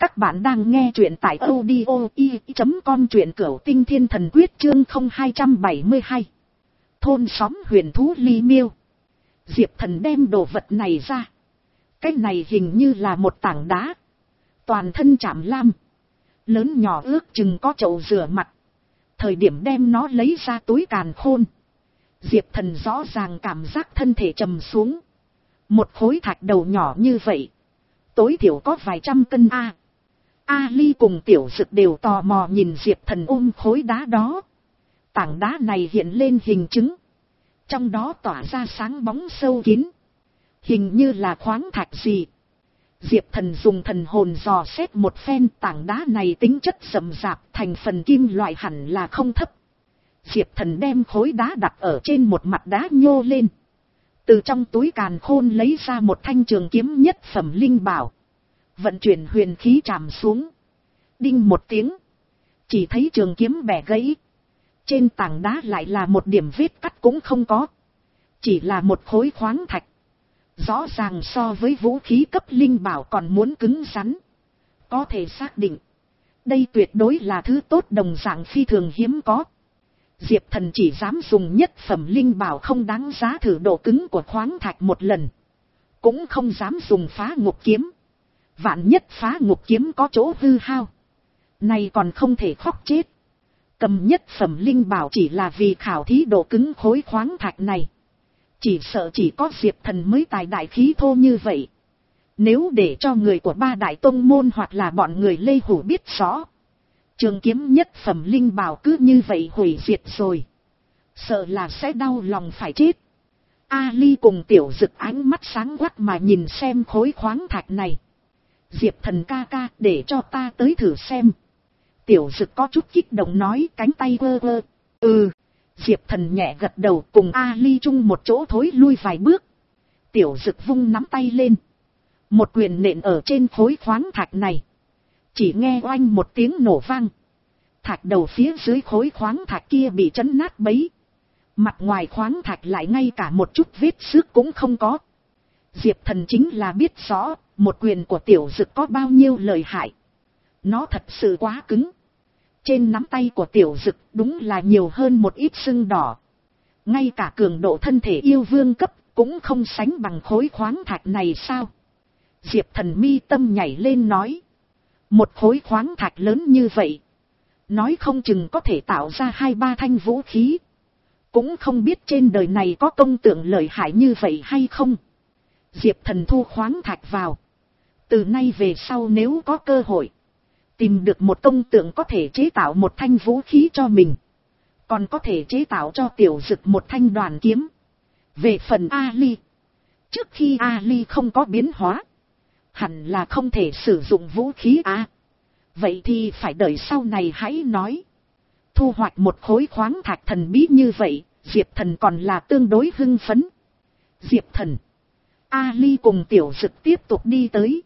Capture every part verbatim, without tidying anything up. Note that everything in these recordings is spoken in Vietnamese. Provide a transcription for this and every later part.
Các bạn đang nghe truyện tại audio i chấm com truyện cửu tinh thiên thần quyết chương không hai bảy hai. Thôn xóm huyền thú ly miêu. Diệp Thần đem đồ vật này ra. Cái này hình như là một tảng đá. Toàn thân chạm lam. Lớn nhỏ ước chừng có chậu rửa mặt. Thời điểm đem nó lấy ra túi càn khôn. Diệp Thần rõ ràng cảm giác thân thể trầm xuống. Một khối thạch đầu nhỏ như vậy. Tối thiểu có vài trăm cân a. Ali cùng Tiểu Dực đều tò mò nhìn Diệp Thần ôm khối đá đó. Tảng đá này hiện lên hình trứng. Trong đó tỏa ra sáng bóng sâu kín. Hình như là khoáng thạch gì. Diệp Thần dùng thần hồn dò xét một phen, tảng đá này tính chất rậm rạp, thành phần kim loại hẳn là không thấp. Diệp Thần đem khối đá đặt ở trên một mặt đá nhô lên. Từ trong túi càn khôn lấy ra một thanh trường kiếm nhất phẩm linh bảo. Vận chuyển huyền khí chạm xuống. Đinh một tiếng. Chỉ thấy trường kiếm bẻ gãy. Trên tảng đá lại là một điểm vết cắt cũng không có. Chỉ là một khối khoáng thạch. Rõ ràng so với vũ khí cấp linh bảo còn muốn cứng rắn. Có thể xác định. Đây tuyệt đối là thứ tốt đồng dạng phi thường hiếm có. Diệp Thần chỉ dám dùng nhất phẩm linh bảo không đáng giá thử độ cứng của khoáng thạch một lần. Cũng không dám dùng phá ngục kiếm. Vạn nhất phá ngục kiếm có chỗ hư hao. Này còn không thể khóc chết. Cầm nhất phẩm linh bảo chỉ là vì khảo thí độ cứng khối khoáng thạch này. Chỉ sợ chỉ có Diệp Thần mới tài đại khí thô như vậy. Nếu để cho người của ba đại tông môn hoặc là bọn người Lê Hủ biết rõ. Trường kiếm nhất phẩm linh bảo cứ như vậy hủy diệt rồi. Sợ là sẽ đau lòng phải chết. Ali cùng Tiểu Dực ánh mắt sáng quắc mà nhìn xem khối khoáng thạch này. Diệp Thần ca ca, để cho ta tới thử xem. Tiểu Dực có chút kích động nói, cánh tay quơ quơ. Ừ. Diệp Thần nhẹ gật đầu, cùng Ali chung một chỗ thối lui vài bước. Tiểu Dực vung nắm tay lên. Một quyền nện ở trên khối khoáng thạch này. Chỉ nghe oanh một tiếng nổ vang. Thạch đầu phía dưới khối khoáng thạch kia bị chấn nát bấy. Mặt ngoài khoáng thạch lại ngay cả một chút vết xước cũng không có. Diệp Thần chính là biết rõ, một quyền của Tiểu Dực có bao nhiêu lợi hại. Nó thật sự quá cứng. Trên nắm tay của Tiểu Dực đúng là nhiều hơn một ít sưng đỏ. Ngay cả cường độ thân thể yêu vương cấp cũng không sánh bằng khối khoáng thạch này sao? Diệp Thần mi tâm nhảy lên nói. Một khối khoáng thạch lớn như vậy. Nói không chừng có thể tạo ra hai ba thanh vũ khí. Cũng không biết trên đời này có công tượng lợi hại như vậy hay không. Diệp Thần thu khoáng thạch vào. Từ nay về sau nếu có cơ hội. Tìm được một công tượng có thể chế tạo một thanh vũ khí cho mình. Còn có thể chế tạo cho Tiểu Dực một thanh đoàn kiếm. Về phần Ali. Trước khi Ali không có biến hóa. Hẳn là không thể sử dụng vũ khí à. Vậy thì phải đợi sau này hãy nói. Thu hoạch một khối khoáng thạch thần bí như vậy. Diệp Thần còn là tương đối hưng phấn. Diệp Thần. Ali cùng Tiểu Dực tiếp tục đi tới.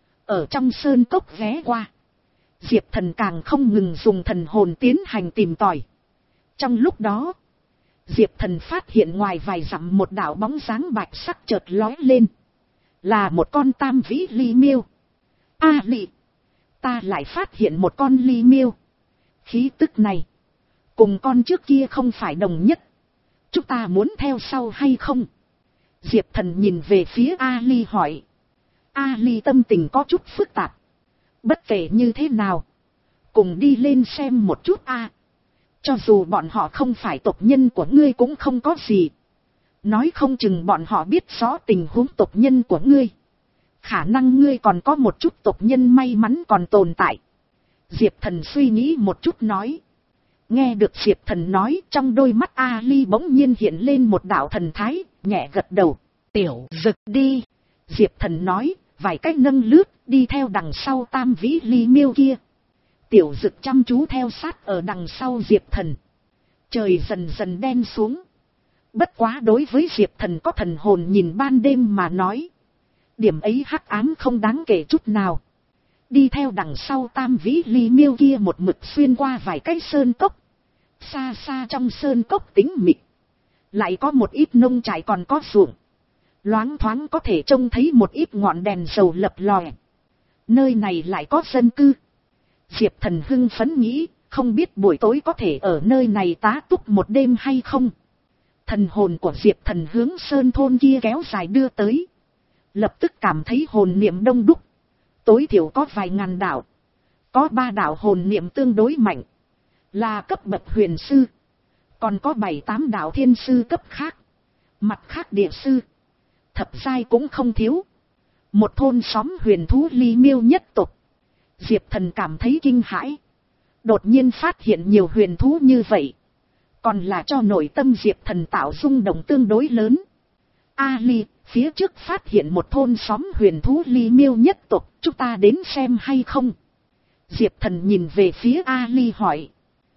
Ở trong sơn cốc ghé qua. Diệp Thần càng không ngừng dùng thần hồn tiến hành tìm tòi. Trong lúc đó. Diệp Thần phát hiện ngoài vài dặm một đạo bóng dáng bạch sắc chợt lói lên. Là một con tam vĩ ly miêu. Ali. Ta lại phát hiện một con ly miêu. Khí tức này. Cùng con trước kia không phải đồng nhất. Chúng ta muốn theo sau hay không? Diệp Thần nhìn về phía Ali hỏi. Ali tâm tình có chút phức tạp. Bất kể như thế nào. Cùng đi lên xem một chút a. Cho dù bọn họ không phải tộc nhân của ngươi cũng không có gì. Nói không chừng bọn họ biết rõ tình huống tộc nhân của ngươi. Khả năng ngươi còn có một chút tộc nhân may mắn còn tồn tại. Diệp Thần suy nghĩ một chút nói. Nghe được Diệp Thần nói, trong đôi mắt Ali bỗng nhiên hiện lên một đạo thần thái, nhẹ gật đầu. Tiểu Dực đi. Diệp Thần nói, vài cách nâng lướt, đi theo đằng sau tam vĩ ly miêu kia. Tiểu Dực chăm chú theo sát ở đằng sau Diệp Thần. Trời dần dần đen xuống. Bất quá đối với Diệp Thần có thần hồn nhìn ban đêm mà nói. Điểm ấy hắc ám không đáng kể chút nào. Đi theo đằng sau tam vĩ ly miêu kia một mực xuyên qua vài cái sơn cốc. Xa xa trong sơn cốc tĩnh mịch. Lại có một ít nông trại còn có ruộng. Loáng thoáng có thể trông thấy một ít ngọn đèn dầu lập lòe. Nơi này lại có dân cư. Diệp Thần hưng phấn nghĩ, không biết buổi tối có thể ở nơi này tá túc một đêm hay không. Thần hồn của Diệp Thần hướng sơn thôn kia kéo dài đưa tới. Lập tức cảm thấy hồn niệm đông đúc. Tối thiểu có vài ngàn đạo. Có ba đạo hồn niệm tương đối mạnh. Là cấp bậc huyền sư. Còn có bảy tám đạo thiên sư cấp khác. Mặt khác địa sư. Thập giai cũng không thiếu. Một thôn xóm huyền thú ly miêu nhất tộc. Diệp Thần cảm thấy kinh hãi. Đột nhiên phát hiện nhiều huyền thú như vậy. Còn là cho nội tâm Diệp Thần tạo rung động tương đối lớn. A Ly, phía trước phát hiện một thôn xóm huyền thú ly miêu nhất tộc, chúng ta đến xem hay không? Diệp Thần nhìn về phía A Ly hỏi.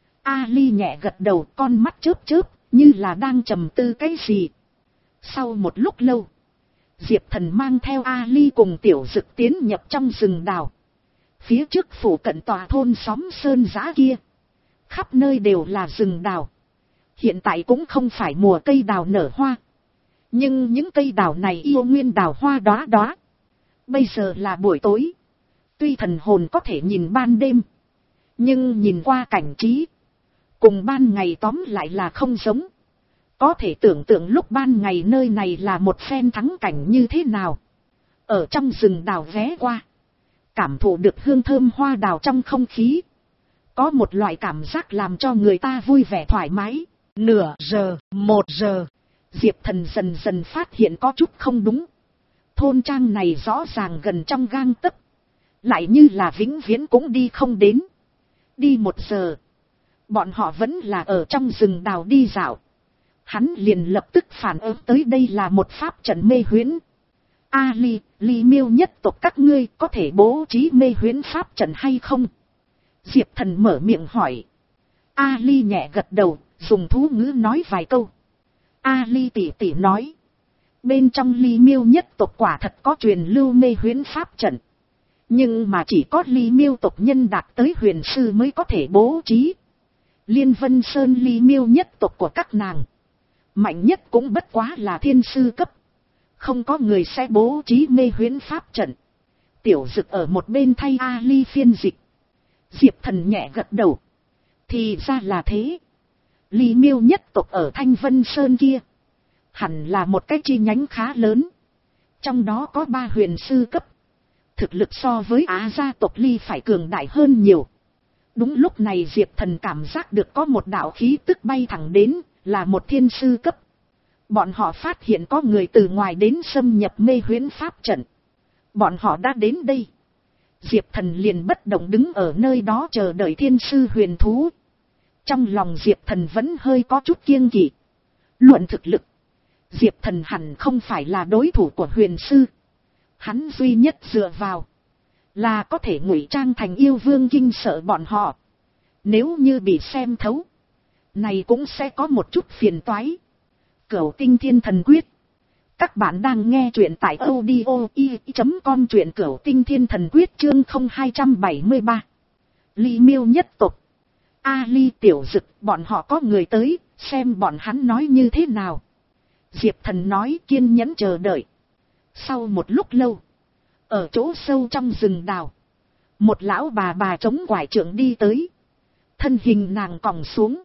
A Ly nhẹ gật đầu, con mắt chớp chớp, như là đang trầm tư cái gì. Sau một lúc lâu, Diệp Thần mang theo A Ly cùng Tiểu Dực tiến nhập trong rừng đào. Phía trước phủ cận tòa thôn xóm sơn giã kia, khắp nơi đều là rừng đào. Hiện tại cũng không phải mùa cây đào nở hoa. Nhưng những cây đào này yêu nguyên đào hoa đóa đóa. Bây giờ là buổi tối. Tuy thần hồn có thể nhìn ban đêm, nhưng nhìn qua cảnh trí, cùng ban ngày tóm lại là không giống. Có thể tưởng tượng lúc ban ngày nơi này là một phen thắng cảnh như thế nào. Ở trong rừng đào ghé qua, cảm thụ được hương thơm hoa đào trong không khí. Có một loại cảm giác làm cho người ta vui vẻ thoải mái. Nửa giờ, một giờ, Diệp Thần dần dần phát hiện có chút không đúng. Thôn trang này rõ ràng gần trong gang tấc, lại như là vĩnh viễn cũng đi không đến. Đi một giờ, bọn họ vẫn là ở trong rừng đào đi dạo. Hắn liền lập tức phản ứng tới đây là một pháp trận mê huyễn. A Ly, Ly miêu nhất tộc các ngươi có thể bố trí mê huyễn pháp trận hay không? Diệp Thần mở miệng hỏi. A Ly nhẹ gật đầu, dùng thú ngữ nói vài câu. A Ly tỉ tỉ nói. Bên trong Ly miêu nhất tộc quả thật có truyền lưu mê huyễn pháp trận. Nhưng mà chỉ có Ly miêu tộc nhân đạt tới huyền sư mới có thể bố trí. Liên Vân Sơn Ly miêu nhất tộc của các nàng, mạnh nhất cũng bất quá là thiên sư cấp. Không có người sẽ bố trí mê huyễn pháp trận. Tiểu Dực ở một bên thay A Ly phiên dịch. Diệp Thần nhẹ gật đầu. Thì ra là thế. Ly miêu nhất tộc ở Thanh Vân Sơn kia, hẳn là một cái chi nhánh khá lớn. Trong đó có ba huyền sư cấp. Thực lực so với Á gia tộc Ly phải cường đại hơn nhiều. Đúng lúc này Diệp Thần cảm giác được có một đạo khí tức bay thẳng đến, là một thiên sư cấp. Bọn họ phát hiện có người từ ngoài đến xâm nhập mê huyễn pháp trận. Bọn họ đã đến đây. Diệp Thần liền bất động đứng ở nơi đó chờ đợi thiên sư huyền thú. Trong lòng Diệp Thần vẫn hơi có chút kiêng kỵ. Luận thực lực, Diệp Thần hẳn không phải là đối thủ của huyền sư. Hắn duy nhất dựa vào là có thể ngụy trang thành yêu vương kinh sợ bọn họ. Nếu như bị xem thấu, này cũng sẽ có một chút phiền toái. Cửu Tinh Thiên Thần Quyết. Các bạn đang nghe truyện tại audio i chấm com, truyện Cửu Tinh Thiên Thần Quyết chương không hai bảy ba. Ly miêu nhất tộc. A Ly, Tiểu Dực, bọn họ có người tới, xem bọn hắn nói như thế nào. Diệp Thần nói, kiên nhẫn chờ đợi. Sau một lúc lâu, ở chỗ sâu trong rừng đào, một lão bà bà chống quải trượng đi tới. Thân hình nàng còng xuống,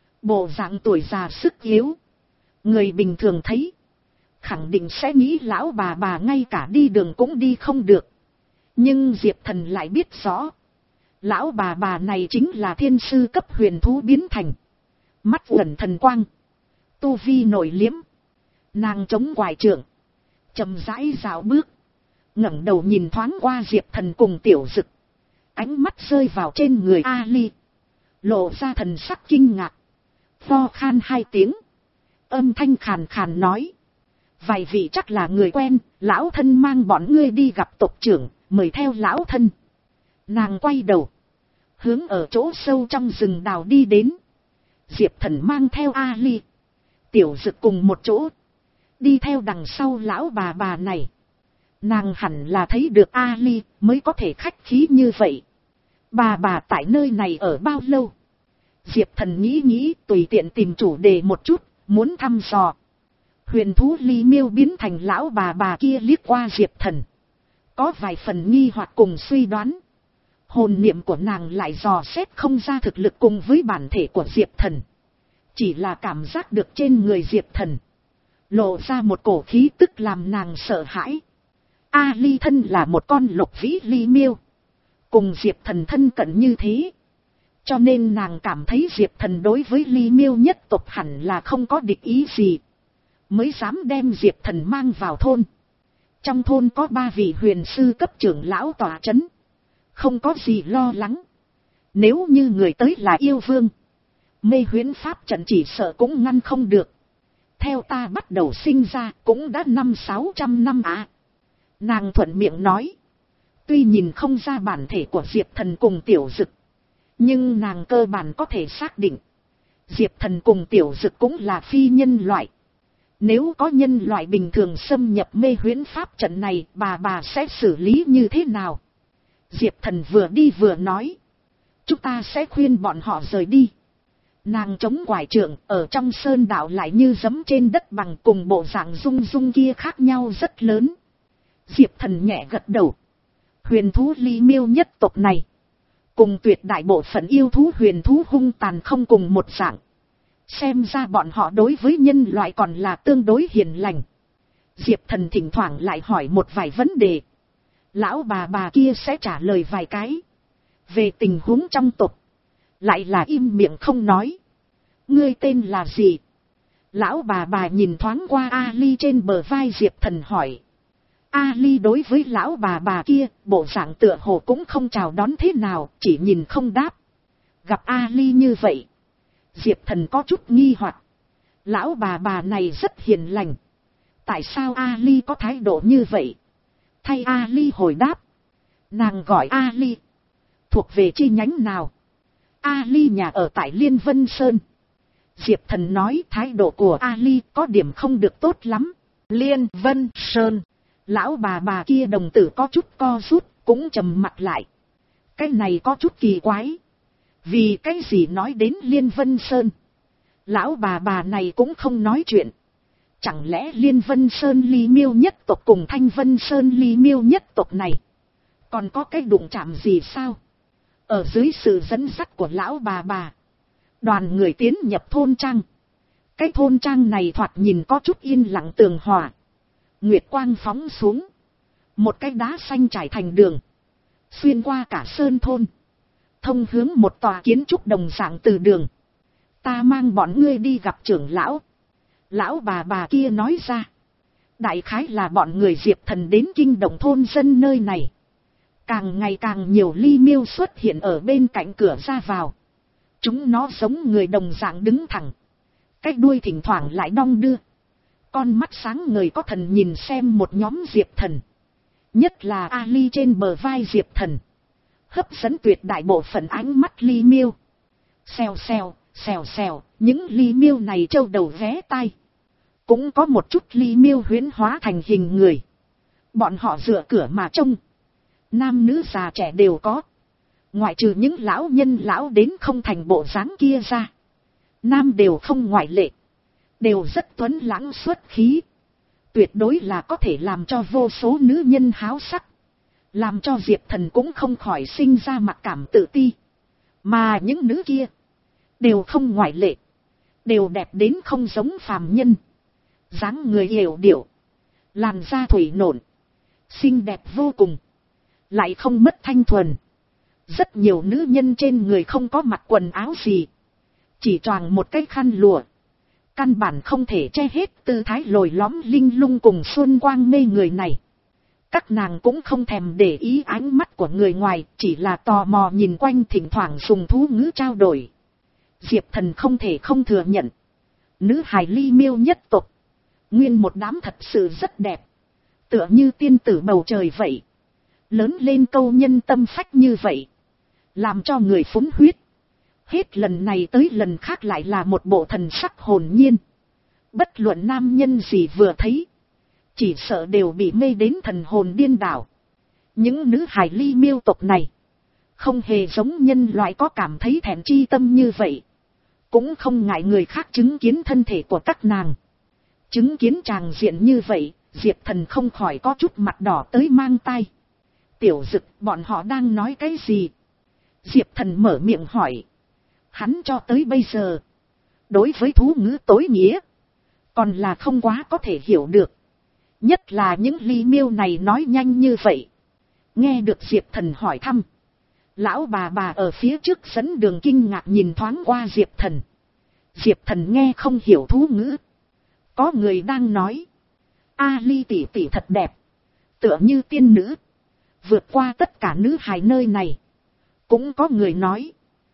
bộ dạng tuổi già sức yếu. Người bình thường thấy, khẳng định sẽ nghĩ lão bà bà ngay cả đi đường cũng đi không được. Nhưng Diệp Thần lại biết rõ, lão bà bà này chính là thiên sư cấp huyền thú biến thành. Mắt ẩn thần quang, tu vi nổi liếm. Nàng chống quải trượng, chậm rãi dạo bước, ngẩng đầu nhìn thoáng qua Diệp Thần cùng Tiểu Dực. Ánh mắt rơi vào trên người A Ly, lộ ra thần sắc kinh ngạc. Pho khan hai tiếng, âm thanh khàn khàn nói. Vài vị chắc là người quen, lão thân mang bọn ngươi đi gặp tộc trưởng, mời theo lão thân. Nàng quay đầu, hướng ở chỗ sâu trong rừng đào đi đến. Diệp Thần mang theo A Ly, Tiểu Dực cùng một chỗ, đi theo đằng sau lão bà bà này. Nàng hẳn là thấy được A Ly mới có thể khách khí như vậy. Bà bà tại nơi này ở bao lâu? Diệp Thần nghĩ nghĩ, tùy tiện tìm chủ đề một chút, muốn thăm dò. Huyền thú Ly miêu biến thành lão bà bà kia liếc qua Diệp Thần, có vài phần nghi hoặc cùng suy đoán. Hồn niệm của nàng lại dò xét không ra thực lực cùng với bản thể của Diệp Thần. Chỉ là cảm giác được trên người Diệp Thần lộ ra một cổ khí tức làm nàng sợ hãi. A Ly thân là một con lục vĩ ly miêu, cùng Diệp Thần thân cận như thế, cho nên nàng cảm thấy Diệp Thần đối với ly miêu nhất tộc hẳn là không có địch ý gì, mới dám đem Diệp Thần mang vào thôn. Trong thôn có ba vị huyền sư cấp trưởng lão tọa chấn, không có gì lo lắng. Nếu như người tới là yêu vương, mê huyễn pháp trận chỉ sợ cũng ngăn không được. Theo ta bắt đầu sinh ra cũng đã năm sáu trăm năm à. Nàng thuận miệng nói. Tuy nhìn không ra bản thể của Diệp Thần cùng Tiểu Dực, nhưng nàng cơ bản có thể xác định Diệp Thần cùng Tiểu Dực cũng là phi nhân loại. Nếu có nhân loại bình thường xâm nhập mê huyễn pháp trận này, bà bà sẽ xử lý như thế nào? Diệp Thần vừa đi vừa nói. Chúng ta sẽ khuyên bọn họ rời đi. Nàng chống quải trượng ở trong sơn đạo lại như giẫm trên đất bằng, cùng bộ dạng rung rung kia khác nhau rất lớn. Diệp Thần nhẹ gật đầu. Huyền thú ly miêu nhất tộc này cùng tuyệt đại bộ phận yêu thú huyền thú hung tàn không cùng một dạng. Xem ra bọn họ đối với nhân loại còn là tương đối hiền lành. Diệp Thần thỉnh thoảng lại hỏi một vài vấn đề. Lão bà bà kia sẽ trả lời vài cái. Về tình huống trong tộc lại là im miệng không nói. Ngươi tên là gì? Lão bà bà nhìn thoáng qua Ali trên bờ vai Diệp Thần hỏi. Ali đối với lão bà bà kia, bộ dạng tựa hồ cũng không chào đón thế nào, chỉ nhìn không đáp. Gặp Ali như vậy, Diệp Thần có chút nghi hoặc. Lão bà bà này rất hiền lành, tại sao Ali có thái độ như vậy? Thay Ali hồi đáp. Nàng gọi Ali. Thuộc về chi nhánh nào? Ali nhà ở tại Liên Vân Sơn. Diệp Thần nói thái độ của Ali có điểm không được tốt lắm. Liên Vân Sơn. Lão bà bà kia đồng tử có chút co rút, cũng trầm mặt lại. Cái này có chút kỳ quái. Vì cái gì nói đến Liên Vân Sơn, lão bà bà này cũng không nói chuyện. Chẳng lẽ Liên Vân Sơn ly miêu nhất tộc cùng Thanh Vân Sơn ly miêu nhất tộc này còn có cái đụng chạm gì sao? Ở dưới sự dẫn dắt của lão bà bà, đoàn người tiến nhập thôn trang. Cái thôn trang này thoạt nhìn có chút yên lặng tường hòa. Nguyệt quang phóng xuống, một cái đá xanh trải thành đường, xuyên qua cả sơn thôn, thông hướng một tòa kiến trúc đồng dạng từ đường. Ta mang bọn ngươi đi gặp trưởng lão. Lão bà bà kia nói ra. Đại khái là bọn người Diệp Thần đến kinh động thôn dân nơi này. Càng ngày càng nhiều ly miêu xuất hiện ở bên cạnh cửa ra vào. Chúng nó giống người đồng dạng đứng thẳng, cái đuôi thỉnh thoảng lại đong đưa. Con mắt sáng ngời có thần nhìn xem một nhóm Diệp Thần. Nhất là Ali trên bờ vai Diệp Thần, hấp dẫn tuyệt đại bộ phận ánh mắt ly miêu. Xèo xèo, xèo xèo, những ly miêu này trâu đầu vé tai. Cũng có một chút ly miêu huyễn hóa thành hình người. Bọn họ dựa cửa mà trông. Nam nữ già trẻ đều có. Ngoại trừ những lão nhân lão đến không thành bộ dáng kia ra, nam đều không ngoại lệ. Đều rất tuấn lãng xuất khí. Tuyệt đối là có thể làm cho vô số nữ nhân háo sắc. Làm cho Diệp Thần cũng không khỏi sinh ra mặc cảm tự ti. Mà những nữ kia đều không ngoại lệ. Đều đẹp đến không giống phàm nhân. Dáng người yểu điệu, làn da thủy nộn, xinh đẹp vô cùng, lại không mất thanh thuần. Rất nhiều nữ nhân trên người không có mặc quần áo gì, chỉ choàng một cái khăn lụa. Căn bản không thể che hết tư thái lồi lõm linh lung cùng xuân quang mê người này. Các nàng cũng không thèm để ý ánh mắt của người ngoài, chỉ là tò mò nhìn quanh, thỉnh thoảng dùng thú ngữ trao đổi. Diệp Thần không thể không thừa nhận, nữ hài ly miêu nhất tộc nguyên một đám thật sự rất đẹp, tựa như tiên tử bầu trời vậy. Lớn lên câu nhân tâm phách như vậy, làm cho người phúng huyết. Hết lần này tới lần khác lại là một bộ thần sắc hồn nhiên. Bất luận nam nhân gì vừa thấy, chỉ sợ đều bị mê đến thần hồn điên đảo. Những nữ hài ly miêu tộc này không hề giống nhân loại có cảm thấy thèm chi tâm như vậy. Cũng không ngại người khác chứng kiến thân thể của các nàng. Chứng kiến tràng diện như vậy, Diệp Thần không khỏi có chút mặt đỏ tới mang tai. Tiểu Dực, bọn họ đang nói cái gì? Diệp Thần mở miệng hỏi. Hắn cho tới bây giờ, đối với thú ngữ tối nghĩa, còn là không quá có thể hiểu được. Nhất là những ly miêu này nói nhanh như vậy. Nghe được Diệp Thần hỏi thăm, lão bà bà ở phía trước dẫn đường kinh ngạc nhìn thoáng qua Diệp Thần. Diệp Thần nghe không hiểu thú ngữ. Có người đang nói, A Ly tỷ tỷ thật đẹp, tựa như tiên nữ, vượt qua tất cả nữ hài nơi này. Cũng có người nói,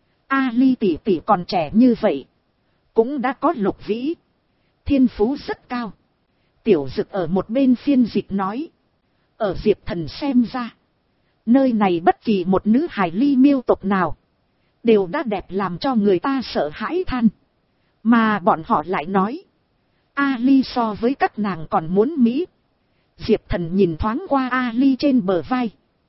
A Ly tỷ tỷ còn trẻ như vậy, cũng đã có lục vĩ, thiên phú rất cao. Tiểu Dực ở một bên phiên dịch nói. Ở Diệp Thần xem ra, nơi này bất kỳ một nữ hài ly miêu tộc nào, đều đã đẹp làm cho người ta sợ hãi than. Mà bọn họ lại nói, A Ly so với các nàng còn muốn mỹ. Diệp Thần nhìn thoáng qua A Ly trên bờ vai.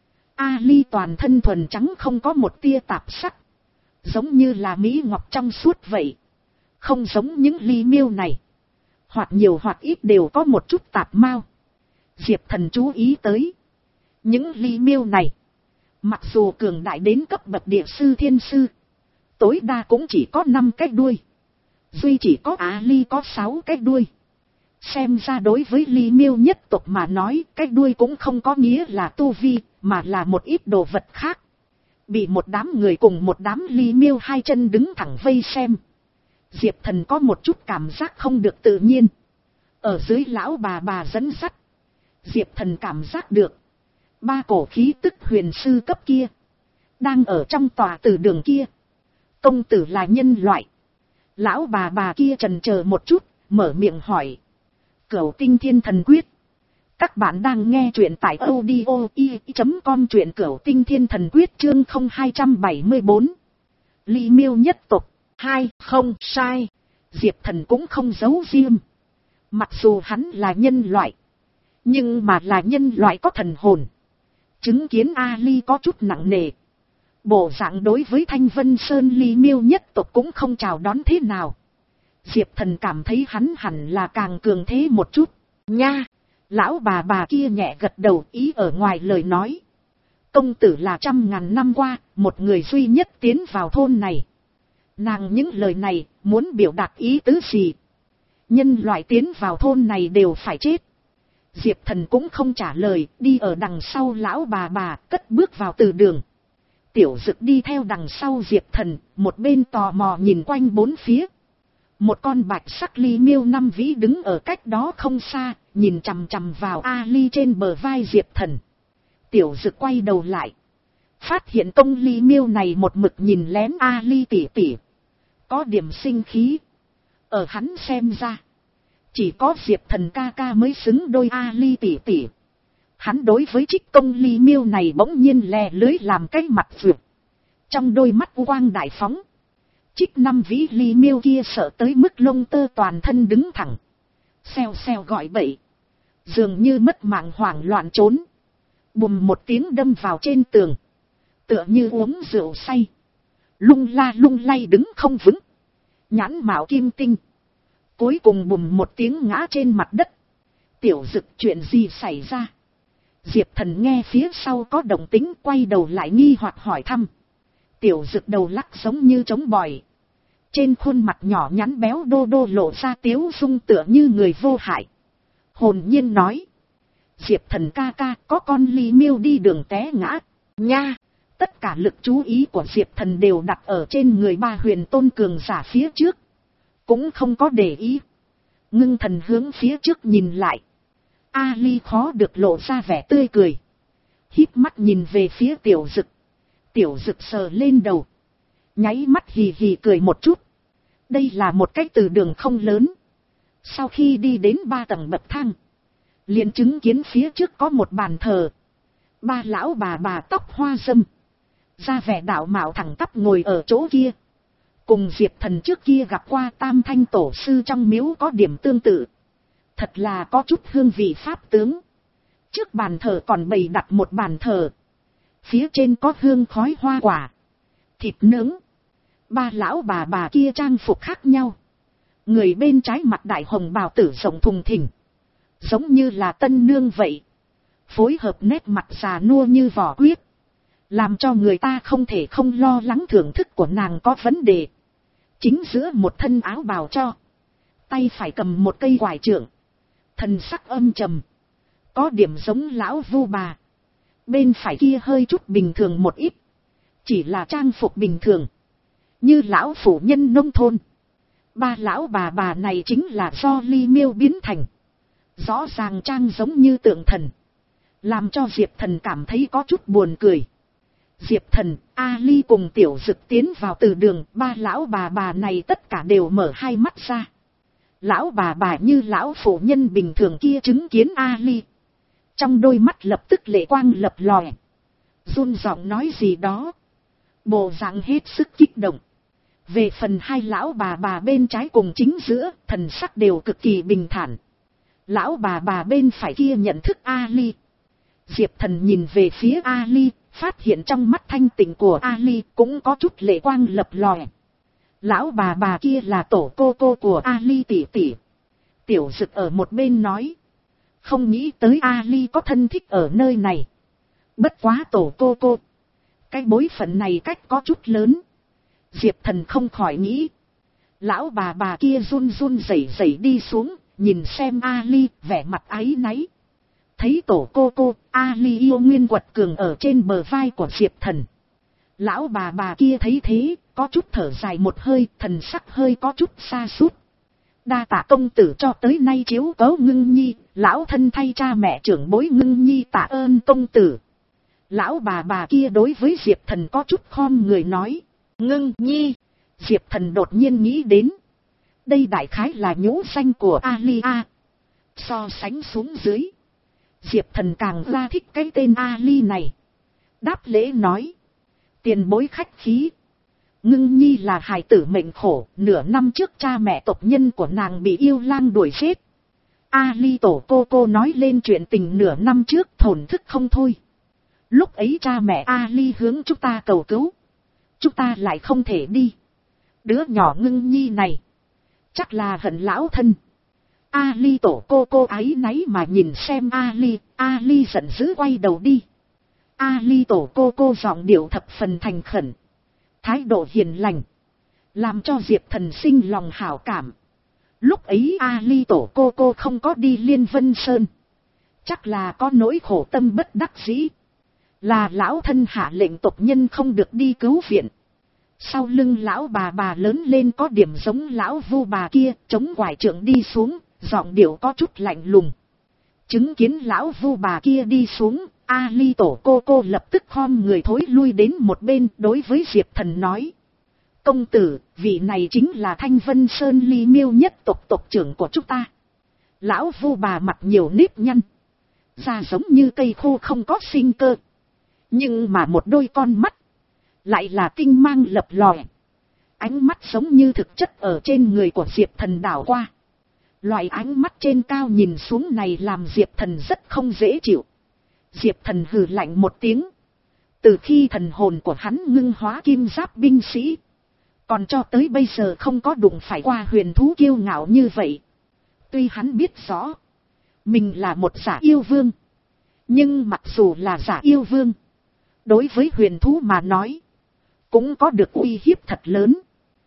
A Ly toàn thân thuần trắng, không có một tia tạp sắc, giống như là mỹ ngọc trong suốt vậy. Không giống những ly miêu này, hoặc nhiều hoặc ít đều có một chút tạp mao. Diệp Thần chú ý tới, những ly miêu này, mặc dù cường đại đến cấp bậc địa sư thiên sư, tối đa cũng chỉ có năm cái đuôi. Duy chỉ có A Ly có sáu cái đuôi. Xem ra đối với ly miêu nhất tộc mà nói, cái đuôi cũng không có nghĩa là tu vi, mà là một ít đồ vật khác. Bị một đám người cùng một đám ly miêu hai chân đứng thẳng vây xem, Diệp Thần có một chút cảm giác không được tự nhiên. Ở dưới lão bà bà dẫn dắt, Diệp Thần cảm giác được, ba cổ khí tức huyền sư cấp kia, đang ở trong tòa tử đường kia. Công tử là nhân loại. Lão bà bà kia chần chờ một chút, mở miệng hỏi. Cửu Tinh Thiên Thần Quyết. Các bạn đang nghe truyện tại audio i chấm com, truyện Cửu Tinh Thiên Thần Quyết chương không hai bảy bốn. Ly miêu nhất tộc. Hai, không sai. Diệp Thần cũng không giấu riêng. Mặc dù hắn là nhân loại, nhưng mà là nhân loại có thần hồn. Chứng kiến A Ly có chút nặng nề, bộ dạng đối với Thanh Vân Sơn ly miêu nhất tộc cũng không chào đón thế nào. Diệp Thần cảm thấy hắn hẳn là càng cường thế một chút. Nha! Lão bà bà kia nhẹ gật đầu, ý ở ngoài lời nói. Công tử là trăm ngàn năm qua, một người duy nhất tiến vào thôn này. Nàng những lời này, muốn biểu đạt ý tứ gì? Nhân loại tiến vào thôn này đều phải chết. Diệp Thần cũng không trả lời, đi ở đằng sau lão bà bà, cất bước vào từ đường. Tiểu Dực đi theo đằng sau Diệp Thần, một bên tò mò nhìn quanh bốn phía. Một con bạch sắc ly miêu năm vĩ đứng ở cách đó không xa, nhìn chằm chằm vào A Ly trên bờ vai Diệp Thần. Tiểu Dực quay đầu lại, phát hiện công ly miêu này một mực nhìn lén A Ly tỉ tỉ, có điểm sinh khí. Ở hắn xem ra, chỉ có Diệp Thần ca ca mới xứng đôi A Ly tỉ tỉ. Hắn đối với trích công ly miêu này bỗng nhiên lè lưới làm cái mặt vượt, trong đôi mắt quang đại phóng. Trích năm vĩ ly miêu kia sợ tới mức lông tơ toàn thân đứng thẳng, xèo xèo gọi bậy, dường như mất mạng hoảng loạn trốn. Bùm một tiếng đâm vào trên tường, tựa như uống rượu say, lung la lung lay đứng không vững, nhãn mạo kim tinh. Cuối cùng bùm một tiếng ngã trên mặt đất. Tiểu Dực, chuyện gì xảy ra? Diệp Thần nghe phía sau có động tĩnh, quay đầu lại nghi hoặc hỏi thăm. Tiểu Dực đầu lắc giống như trống bòi, trên khuôn mặt nhỏ nhắn béo đô đô lộ ra tiếu dung tựa như người vô hại. Hồn nhiên nói, Diệp Thần ca ca, có con ly miêu đi đường té ngã. Nha! Tất cả lực chú ý của Diệp Thần đều đặt ở trên người ba huyền tôn cường giả phía trước, cũng không có để ý. Ngưng thần hướng phía trước nhìn lại, A Ly khó được lộ ra vẻ tươi cười, híp mắt nhìn về phía Tiểu Dực. Tiểu Dực sờ lên đầu, nháy mắt hì hì cười một chút. Đây là một cái từ đường không lớn. Sau khi đi đến ba tầng bậc thang, liền chứng kiến phía trước có một bàn thờ. Ba lão bà bà tóc hoa râm, da vẻ đạo mạo thẳng tắp ngồi ở chỗ kia. Cùng Diệp Thần trước kia gặp qua Tam Thanh Tổ Sư trong miếu có điểm tương tự. Thật là có chút hương vị pháp tướng. Trước bàn thờ còn bày đặt một bàn thờ, phía trên có hương khói hoa quả, thịt nướng. Ba lão bà bà kia trang phục khác nhau. Người bên trái mặc đại hồng bào tử rộng thùng thình, giống như là tân nương vậy. phối hợp nét mặt già nua như vỏ quyết, làm cho người ta không thể không lo lắng thưởng thức của nàng có vấn đề. Chính giữa một thân áo bào cho, tay phải cầm một cây quải trượng, thần sắc âm trầm, có điểm giống lão Vu Bà. Bên phải kia hơi chút bình thường một ít, chỉ là trang phục bình thường, như lão phụ nhân nông thôn. Ba lão bà bà này chính là do Ly Miêu biến thành, rõ ràng trang giống như tượng thần, làm cho Diệp Thần cảm thấy có chút buồn cười. Diệp Thần, Ali cùng Tiểu Dực tiến vào từ đường, ba lão bà bà này tất cả đều mở hai mắt ra. Lão bà bà như lão phụ nhân bình thường kia chứng kiến Ali, trong đôi mắt lập tức lệ quang lập lòe, run giọng nói gì đó, bộ dạng hết sức kích động. Về phần hai lão bà bà bên trái cùng chính giữa, thần sắc đều cực kỳ bình thản. Lão bà bà bên phải kia nhận thức Ali. Diệp Thần nhìn về phía Ali, phát hiện trong mắt thanh tịnh của Ali cũng có chút lệ quang lập lòe. Lão bà bà kia là tổ cô cô của Ali tỷ tỷ. Tiểu Dực ở một bên nói, không nghĩ tới Ali có thân thích ở nơi này. Bất quá tổ cô cô, cái bối phận này cách có chút lớn. Diệp Thần không khỏi nghĩ. Lão bà bà kia run run rẩy rẩy đi xuống, nhìn xem Ali, vẻ mặt áy náy. Thấy tổ cô cô, Ali yêu nguyên quật cường ở trên bờ vai của Diệp Thần. Lão bà bà kia thấy thế, có chút thở dài một hơi, thần sắc hơi có chút xa sút. Đa tạ công tử cho tới nay chiếu cố Ngưng Nhi, lão thân thay cha mẹ trưởng bối Ngưng Nhi tạ ơn công tử. Lão bà bà kia đối với Diệp Thần có chút khom người nói. Ngưng Nhi. Diệp Thần đột nhiên nghĩ đến, đây đại khái là nhũ danh của Ali a. So sánh xuống dưới, Diệp Thần càng ra thích cái tên Ali này. Đáp lễ nói, tiền bối khách khí. Ngưng Nhi là hài tử mệnh khổ, nửa năm trước cha mẹ tộc nhân của nàng bị yêu lang đuổi giết. Ali tổ cô cô nói lên chuyện tình nửa năm trước, thổn thức không thôi. Lúc ấy cha mẹ Ali hướng chúng ta cầu cứu, chúng ta lại không thể đi. Đứa nhỏ Ngưng Nhi này, chắc là hận lão thân. Ali tổ cô cô ấy náy mà nhìn xem Ali, Ali giận dữ quay đầu đi. Ali tổ cô cô giọng điệu thập phần thành khẩn, thái độ hiền lành, làm cho Diệp Thần sinh lòng hảo cảm. Lúc ấy Ali tổ cô cô không có đi Liên Vân Sơn, chắc là có nỗi khổ tâm bất đắc dĩ. Là lão thân hạ lệnh tộc nhân không được đi cứu viện. Sau lưng lão bà bà lớn lên có điểm giống lão Vu Bà kia, chống quải trượng đi xuống, giọng điệu có chút lạnh lùng. Chứng kiến lão Vu Bà kia đi xuống, Ali tổ cô cô lập tức khom người thối lui đến một bên, đối với Diệp Thần nói. Công tử, vị này chính là Thanh Vân Sơn Ly Miêu nhất tộc tộc trưởng của chúng ta. Lão Vu Bà mặt nhiều nếp nhăn, da giống như cây khô không có sinh cơ. Nhưng mà một đôi con mắt lại là tinh mang lập lòe, ánh mắt giống như thực chất ở trên người của Diệp Thần đảo qua. Loại ánh mắt trên cao nhìn xuống này làm Diệp Thần rất không dễ chịu. Diệp Thần hừ lạnh một tiếng. Từ khi thần hồn của hắn ngưng hóa kim giáp binh sĩ, còn cho tới bây giờ không có đụng phải qua huyền thú kiêu ngạo như vậy. Tuy hắn biết rõ mình là một giả yêu vương, nhưng mặc dù là giả yêu vương, đối với huyền thú mà nói, cũng có được uy hiếp thật lớn.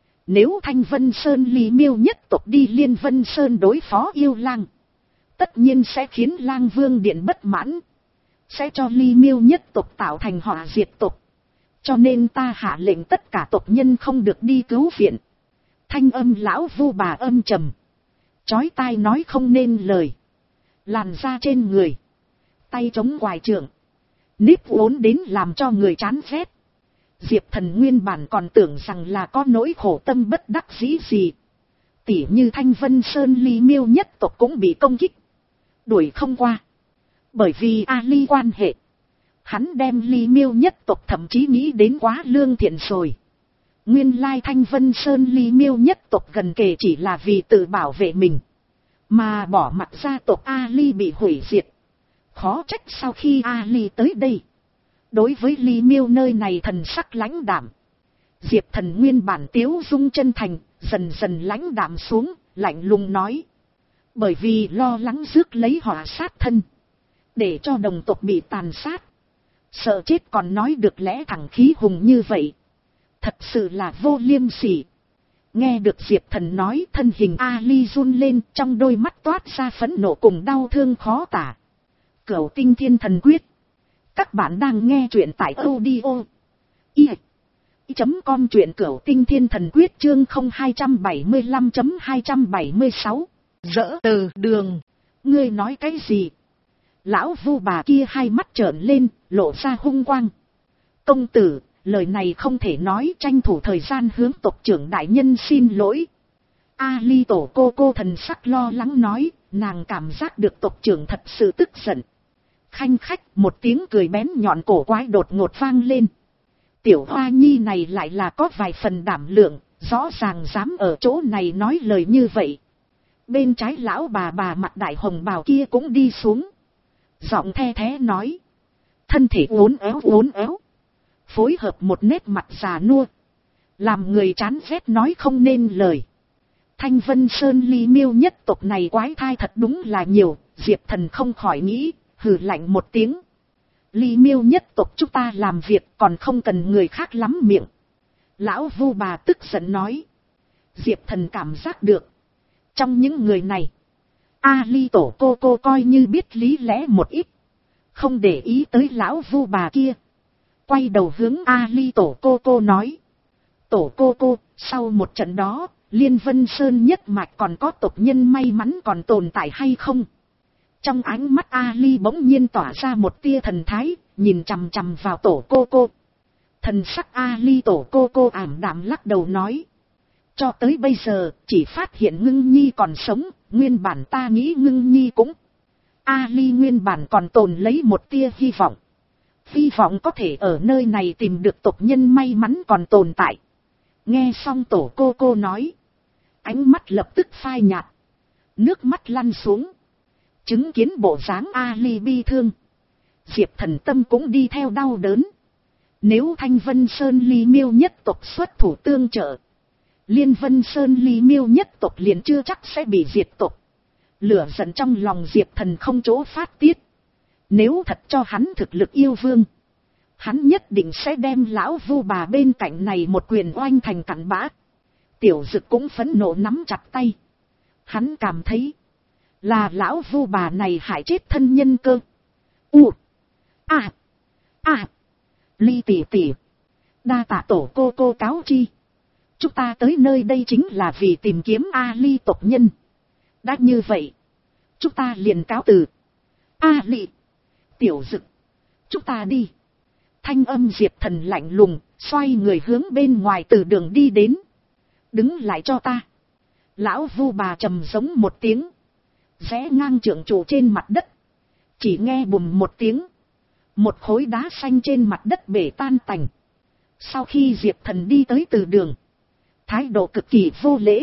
Nếu Thanh Vân Sơn Ly Miêu nhất tộc đi Liên Vân Sơn đối phó yêu lang, tất nhiên sẽ khiến Lang Vương Điện bất mãn, sẽ cho Ly Miêu nhất tộc tạo thành họa diệt tộc. Cho nên ta hạ lệnh tất cả tộc nhân không được đi cứu viện. Thanh âm lão Vu Bà âm trầm, chói tai nói không nên lời. Làn da trên người, tay chống quải trượng, nếp uốn đến làm cho người chán ghét. Diệp Thần nguyên bản còn tưởng rằng là có nỗi khổ tâm bất đắc dĩ gì. Tỉ như Thanh Vân Sơn Ly Miêu nhất tộc cũng bị công kích, đuổi không qua. Bởi vì Ali quan hệ, hắn đem Ly Miêu nhất tộc thậm chí nghĩ đến quá lương thiện rồi. Nguyên lai Thanh Vân Sơn Ly Miêu nhất tộc gần kề chỉ là vì tự bảo vệ mình, mà bỏ mặt gia tộc Ali bị hủy diệt. Khó trách sau khi Ali tới đây, đối với Ly Miêu nơi này thần sắc lãnh đạm. Diệp Thần nguyên bản tiếu dung chân thành, dần dần lãnh đạm xuống, lạnh lùng nói. Bởi vì lo lắng rước lấy họa sát thân, để cho đồng tộc bị tàn sát. Sợ chết còn nói được lẽ thẳng khí hùng như vậy. Thật sự là vô liêm sỉ. Nghe được Diệp Thần nói, thân hình Ali run lên, trong đôi mắt toát ra phẫn nộ cùng đau thương khó tả. Cửu Tinh Thiên Thần Quyết. Các bạn đang nghe truyện tại audio i chấm com, truyện Cửu Tinh Thiên Thần Quyết chương không hai bảy lăm chấm hai bảy sáu. Rỡ từ đường. Ngươi nói cái gì? Lão vu bà kia hai mắt trợn lên, lộ ra hung quang. Công tử, lời này không thể nói, tranh thủ thời gian hướng tộc trưởng đại nhân xin lỗi. Ali tổ cô cô thần sắc lo lắng nói, nàng cảm giác được tộc trưởng thật sự tức giận. Khanh khách, một tiếng cười bén nhọn cổ quái đột ngột vang lên. Tiểu hoa nhi này lại là có vài phần đảm lượng, rõ ràng dám ở chỗ này nói lời như vậy. Bên trái lão bà bà mặt đại hồng bào kia cũng đi xuống. Giọng the thế nói. Thân thể uốn éo uốn éo. Phối hợp một nét mặt già nua. Làm người chán ghét nói không nên lời. Thanh Vân Sơn Ly Miêu nhất tộc này quái thai thật đúng là nhiều. Diệp Thần không khỏi nghĩ, hừ lạnh một tiếng. Ly Miêu nhất tộc chúng ta làm việc còn không cần người khác lắm miệng. Lão vu bà tức giận nói. Diệp Thần cảm giác được. Trong những người này, Ali tổ cô cô coi như biết lý lẽ một ít. Không để ý tới lão vu bà kia. Quay đầu hướng Ali tổ cô cô nói. Tổ cô cô, sau một trận đó, Liên Vân Sơn nhất mạch còn có tộc nhân may mắn còn tồn tại hay không? Trong ánh mắt Ali bỗng nhiên tỏa ra một tia thần thái, nhìn chằm chằm vào tổ cô cô. Thần sắc Ali tổ cô cô ảm đạm lắc đầu nói. Cho tới bây giờ, chỉ phát hiện Ngưng Nhi còn sống, nguyên bản ta nghĩ Ngưng Nhi cũng. Ali nguyên bản còn tồn lấy một tia hy vọng. Hy vọng có thể ở nơi này tìm được tộc nhân may mắn còn tồn tại. Nghe xong tổ cô cô nói. Ánh mắt lập tức phai nhạt. Nước mắt lăn xuống. Chứng kiến bộ dáng Ali bi thương. Diệp Thần tâm cũng đi theo đau đớn. Nếu Thanh Vân Sơn Ly Miêu nhất tộc xuất thủ tương trợ. Liên Vân Sơn Ly Miêu nhất tộc liền chưa chắc sẽ bị diệt tộc. Lửa giận trong lòng Diệp Thần không chỗ phát tiết. Nếu thật cho hắn thực lực yêu vương. Hắn nhất định sẽ đem lão vu bà bên cạnh này một quyền oanh thành cặn bã. Tiểu Dực cũng phẫn nộ nắm chặt tay. Hắn cảm thấy. Là lão vu bà này hại chết thân nhân cơ. U. À. À. Ly tỷ tỷ. Đa tạ tổ cô cô cáo chi. Chúng ta tới nơi đây chính là vì tìm kiếm Ali tộc nhân. Đã như vậy. Chúng ta liền cáo từ. Ali. Tiểu Dực. Chúng ta đi. Thanh âm Diệp Thần lạnh lùng. Xoay người hướng bên ngoài từ đường đi đến. Đứng lại cho ta. Lão vu bà trầm giống một tiếng. Rẽ ngang trượng trụ trên mặt đất. Chỉ nghe bùm một tiếng. Một khối đá xanh trên mặt đất bể tan tành. Sau khi Diệp Thần đi tới từ đường. Thái độ cực kỳ vô lễ.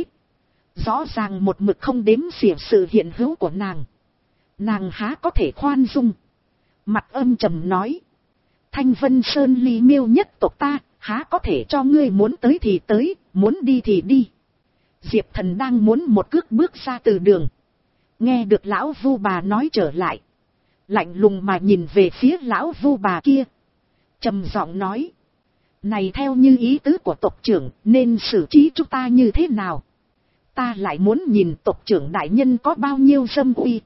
Rõ ràng một mực không đếm xỉa sự hiện hữu của nàng. Nàng há có thể khoan dung. Mặt âm trầm nói. Thanh Vân Sơn Ly Miêu nhất tộc ta, há có thể cho ngươi muốn tới thì tới, muốn đi thì đi. Diệp Thần đang muốn một cước bước ra từ đường. Nghe được lão vu bà nói trở lại. Lạnh lùng mà nhìn về phía lão vu bà kia. Trầm giọng nói. Này theo như ý tứ của tộc trưởng nên xử trí chúng ta như thế nào? Ta lại muốn nhìn tộc trưởng đại nhân có bao nhiêu dâm uy.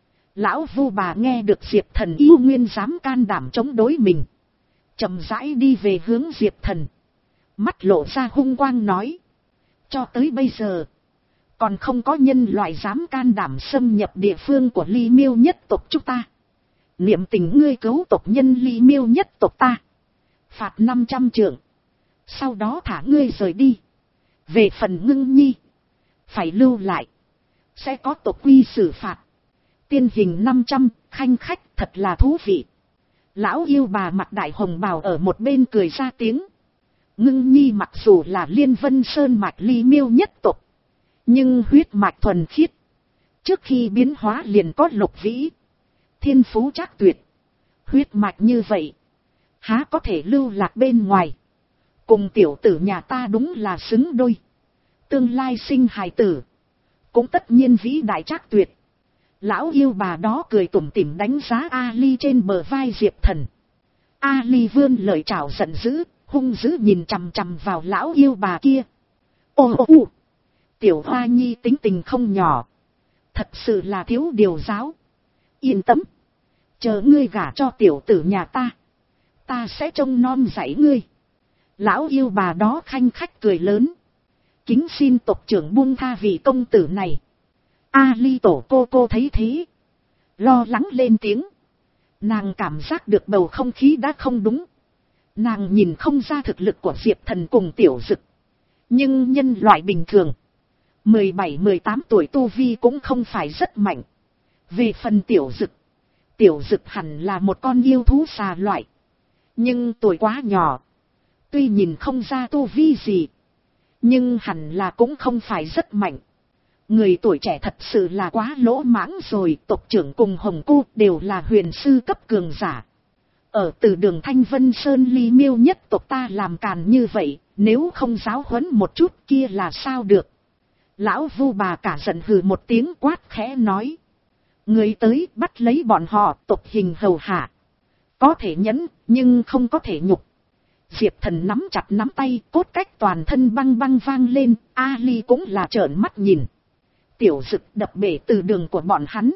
Lão vu bà nghe được Diệp Thần yêu nguyên dám can đảm chống đối mình. Chậm rãi đi về hướng Diệp Thần. Mắt lộ ra hung quang nói. Cho tới bây giờ. Còn không có nhân loại dám can đảm xâm nhập địa phương của Ly Miêu nhất tộc chúng ta. Niệm tình ngươi cứu tộc nhân Ly Miêu nhất tộc ta. Phạt năm trăm trượng. Sau đó thả ngươi rời đi. Về phần Ngưng Nhi. Phải lưu lại. Sẽ có tộc quy xử phạt. Tiên hình năm trăm, khanh khách thật là thú vị. Lão yêu bà mặt đại hồng bào ở một bên cười ra tiếng. Ngưng Nhi mặc dù là Liên Vân Sơn mạch Ly Miêu nhất tộc. Nhưng huyết mạch thuần khiết. Trước khi biến hóa liền có lục vĩ. Thiên phú trác tuyệt. Huyết mạch như vậy. Há có thể lưu lạc bên ngoài. Cùng tiểu tử nhà ta đúng là xứng đôi. Tương lai sinh hài tử. Cũng tất nhiên vĩ đại trác tuyệt. Lão yêu bà đó cười tủm tỉm đánh giá Ali trên bờ vai Diệp Thần. Ali vươn lời chào giận dữ, hung dữ nhìn chằm chằm vào lão yêu bà kia. Ô ô ô, tiểu hoa nhi tính tình không nhỏ, thật sự là thiếu điều giáo. Yên tâm, chờ ngươi gả cho tiểu tử nhà ta, ta sẽ trông nom dạy ngươi. Lão yêu bà đó khanh khách cười lớn. Kính xin tộc trưởng buông tha vị công tử này. Ali tổ cô cô thấy thế, lo lắng lên tiếng. Nàng cảm giác được bầu không khí đã không đúng. Nàng nhìn không ra thực lực của Diệp Thần cùng Tiểu Dực. Nhưng nhân loại bình thường, mười bảy mười tám tuổi tu vi cũng không phải rất mạnh. Về phần Tiểu Dực, Tiểu Dực hẳn là một con yêu thú xà loại. Nhưng tuổi quá nhỏ, tuy nhìn không ra tu vi gì, nhưng hẳn là cũng không phải rất mạnh. Người tuổi trẻ thật sự là quá lỗ mãng rồi. Tộc trưởng cùng Hồng Cô đều là huyền sư cấp cường giả. Ở từ đường Thanh Vân Sơn Ly Miêu nhất tộc ta làm càn như vậy, nếu không giáo huấn một chút kia là sao được. Lão Vu bà cả giận hừ một tiếng quát khẽ nói. Người tới bắt lấy bọn họ, tộc hình hầu hạ. Có thể nhẫn, nhưng không có thể nhục. Diệp Thần nắm chặt nắm tay, cốt cách toàn thân băng băng vang lên. Ali cũng là trợn mắt nhìn. Tiểu Dực đập bể từ đường của bọn hắn.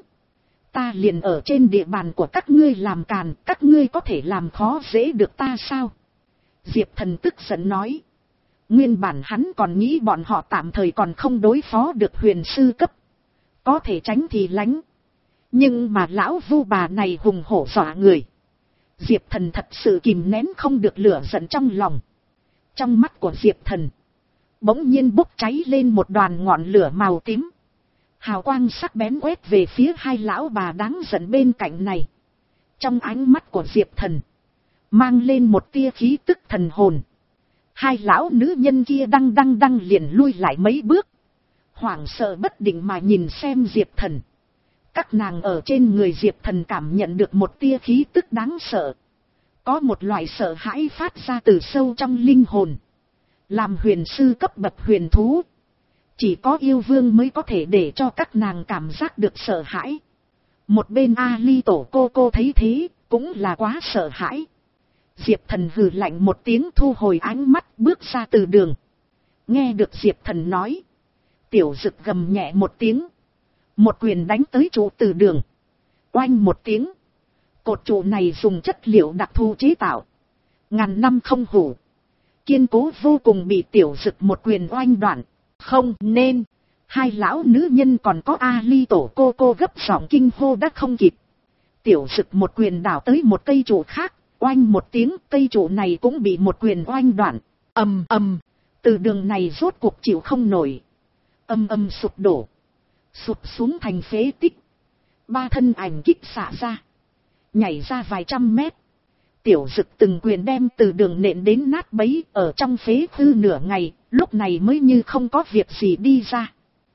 Ta liền ở trên địa bàn của các ngươi làm càn, các ngươi có thể làm khó dễ được ta sao? Diệp Thần tức giận nói. Nguyên bản hắn còn nghĩ bọn họ tạm thời còn không đối phó được huyền sư cấp. Có thể tránh thì lánh. Nhưng mà lão Vu bà này hùng hổ dọa người. Diệp Thần thật sự kìm nén không được lửa giận trong lòng. Trong mắt của Diệp Thần bỗng nhiên bốc cháy lên một đoàn ngọn lửa màu tím. Hào quang sắc bén quét về phía hai lão bà đáng giận bên cạnh này. Trong ánh mắt của Diệp Thần mang lên một tia khí tức thần hồn. Hai lão nữ nhân kia đăng đăng đăng liền lui lại mấy bước, hoảng sợ bất định mà nhìn xem Diệp Thần. Các nàng ở trên người Diệp Thần cảm nhận được một tia khí tức đáng sợ. Có một loại sợ hãi phát ra từ sâu trong linh hồn. Làm huyền sư cấp bậc huyền thú, chỉ có yêu vương mới có thể để cho các nàng cảm giác được sợ hãi. Một bên Ali tổ cô cô thấy thế, cũng là quá sợ hãi. Diệp Thần hừ lạnh một tiếng thu hồi ánh mắt bước ra từ đường. Nghe được Diệp Thần nói, Tiểu Dực gầm nhẹ một tiếng. Một quyền đánh tới trụ từ đường. Oanh một tiếng. Cột trụ này dùng chất liệu đặc thù chế tạo. Ngàn năm không hủ. Kiên cố vô cùng, bị Tiểu Dực một quyền oanh đoạn. Không nên. Hai lão nữ nhân còn có Ali tổ cô cô gấp giọng kinh hô đã không kịp. Tiểu Dực một quyền đảo tới một cây trụ khác. Oanh một tiếng, cây trụ này cũng bị một quyền oanh đoạn. Ầm ầm. Từ đường này rốt cuộc chịu không nổi. Âm âm sụp đổ. Sụp xuống thành phế tích. Ba thân ảnh kích xạ ra. Nhảy ra vài trăm mét. Tiểu Dực từng quyền đem từ đường nện đến nát bấy. Ở trong phế hư nửa ngày. Lúc này mới như không có việc gì đi ra.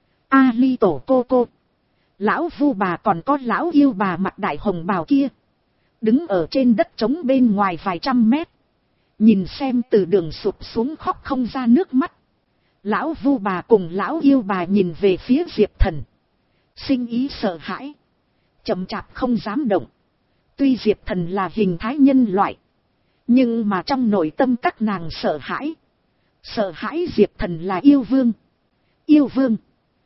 Ali tổ cô cô, lão Vu bà còn có lão yêu bà mặc đại hồng bào kia, đứng ở trên đất trống bên ngoài vài trăm mét. Nhìn xem từ đường sụp xuống khóc không ra nước mắt. Lão Vu bà cùng lão yêu bà nhìn về phía Diệp Thần, sinh ý sợ hãi, chậm chạp không dám động. Tuy Diệp Thần là hình thái nhân loại, nhưng mà trong nội tâm các nàng sợ hãi. Sợ hãi Diệp Thần là yêu vương. Yêu vương,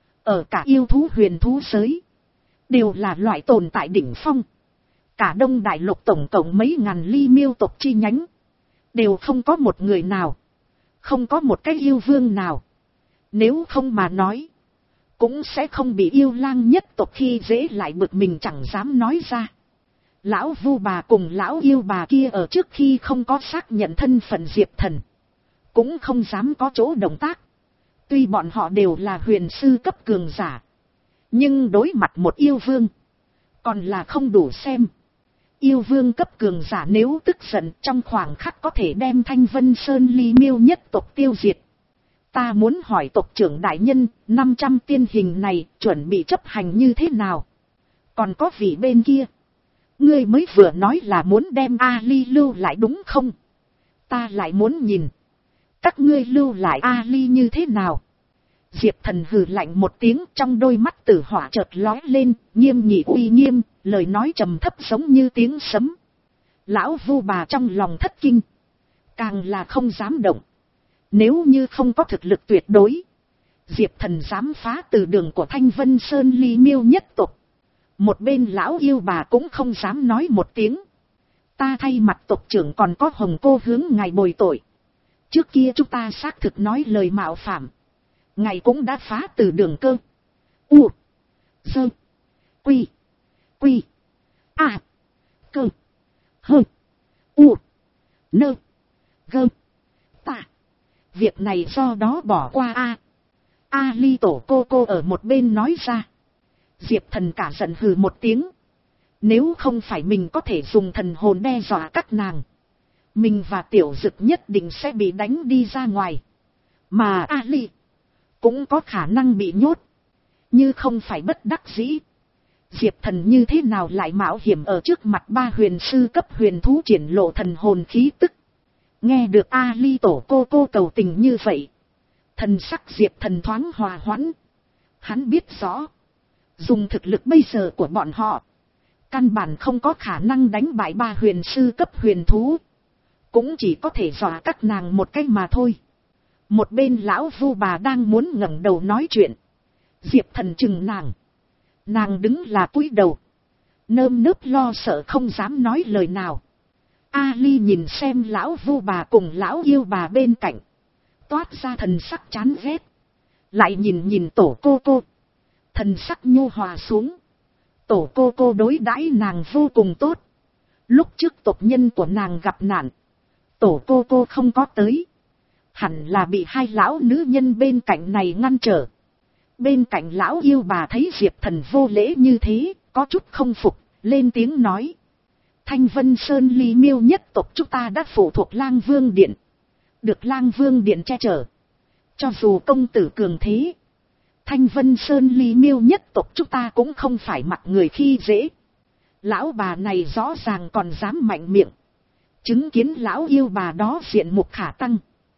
ở cả yêu thú huyền thú giới, đều là loại tồn tại đỉnh phong. Cả Đông Đại Lục tổng cộng mấy ngàn ly miêu tộc chi nhánh, đều không có một người nào, không có một cái yêu vương nào. Nếu không mà nói, cũng sẽ không bị yêu lang nhất tộc khi dễ lại bực mình chẳng dám nói ra. Lão Vu bà cùng lão yêu bà kia ở trước khi không có xác nhận thân phận Diệp Thần, cũng không dám có chỗ động tác. Tuy bọn họ đều là huyền sư cấp cường giả, nhưng đối mặt một yêu vương, còn là không đủ xem. Yêu vương cấp cường giả nếu tức giận trong khoảng khắc có thể đem Thanh Vân Sơn ly miêu nhất tộc tiêu diệt. Ta muốn hỏi tộc trưởng đại nhân, năm trăm tiên hình này chuẩn bị chấp hành như thế nào? Còn có vị bên kia, ngươi mới vừa nói là muốn đem Ali lưu lại đúng không? Ta lại muốn nhìn các ngươi lưu lại Ali như thế nào? Diệp Thần hừ lạnh một tiếng, trong đôi mắt tử hỏa chợt lóe lên, nghiêm nghị uy nghiêm, lời nói trầm thấp giống như tiếng sấm. Lão Vu Bà trong lòng thất kinh, càng là không dám động. Nếu như không có thực lực tuyệt đối, Diệp Thần dám phá từ đường của Thanh Vân Sơn Ly Miêu nhất tộc. Một bên lão yêu bà cũng không dám nói một tiếng. Ta thay mặt tộc trưởng còn có Hồng cô hướng ngài bồi tội. Trước kia chúng ta xác thực nói lời mạo phạm. Ngài cũng đã phá từ đường cơ. U. Dơ. Quy. Quy. A. Cơ. Hơ. U. Nơ. Gơ. Ta. Việc này do đó bỏ qua a. A Ly tổ cô cô ở một bên nói ra. Diệp Thần cả giận hừ một tiếng. Nếu không phải mình có thể dùng thần hồn đe dọa các nàng, mình và Tiểu Dực nhất định sẽ bị đánh đi ra ngoài. Mà A Ly cũng có khả năng bị nhốt. Như không phải bất đắc dĩ, Diệp Thần như thế nào lại mạo hiểm ở trước mặt ba huyền sư cấp huyền thú triển lộ thần hồn khí tức. Nghe được A Ly tổ cô cô cầu tình như vậy, thần sắc Diệp Thần thoáng hòa hoãn. Hắn biết rõ, dùng thực lực bây giờ của bọn họ, căn bản không có khả năng đánh bại ba huyền sư cấp huyền thú. Cũng chỉ có thể dọa các nàng một cách mà thôi. Một bên lão Vu Bà đang muốn ngẩng đầu nói chuyện. Diệp Thần chừng nàng. Nàng đứng là cúi đầu, nơm nớp lo sợ không dám nói lời nào. A Ly nhìn xem lão Vu Bà cùng lão yêu bà bên cạnh, toát ra thần sắc chán ghét. Lại nhìn nhìn tổ cô cô, thần sắc nhu hòa xuống. Tổ cô cô đối đãi nàng vô cùng tốt. Lúc trước tộc nhân của nàng gặp nạn, tổ cô cô không có tới. Hẳn là bị hai lão nữ nhân bên cạnh này ngăn trở. Bên cạnh lão yêu bà thấy Diệp Thần vô lễ như thế, có chút không phục, lên tiếng nói. Thanh Vân Sơn Ly Miêu nhất tộc chúng ta đã phụ thuộc Lang Vương Điện, được Lang Vương Điện che chở. Cho dù công tử cường thế, Thanh Vân Sơn Ly Miêu nhất tộc chúng ta cũng không phải mặc người khi dễ. Lão bà này rõ ràng còn dám mạnh miệng. Chứng kiến lão yêu bà đó diện mục khả tăng.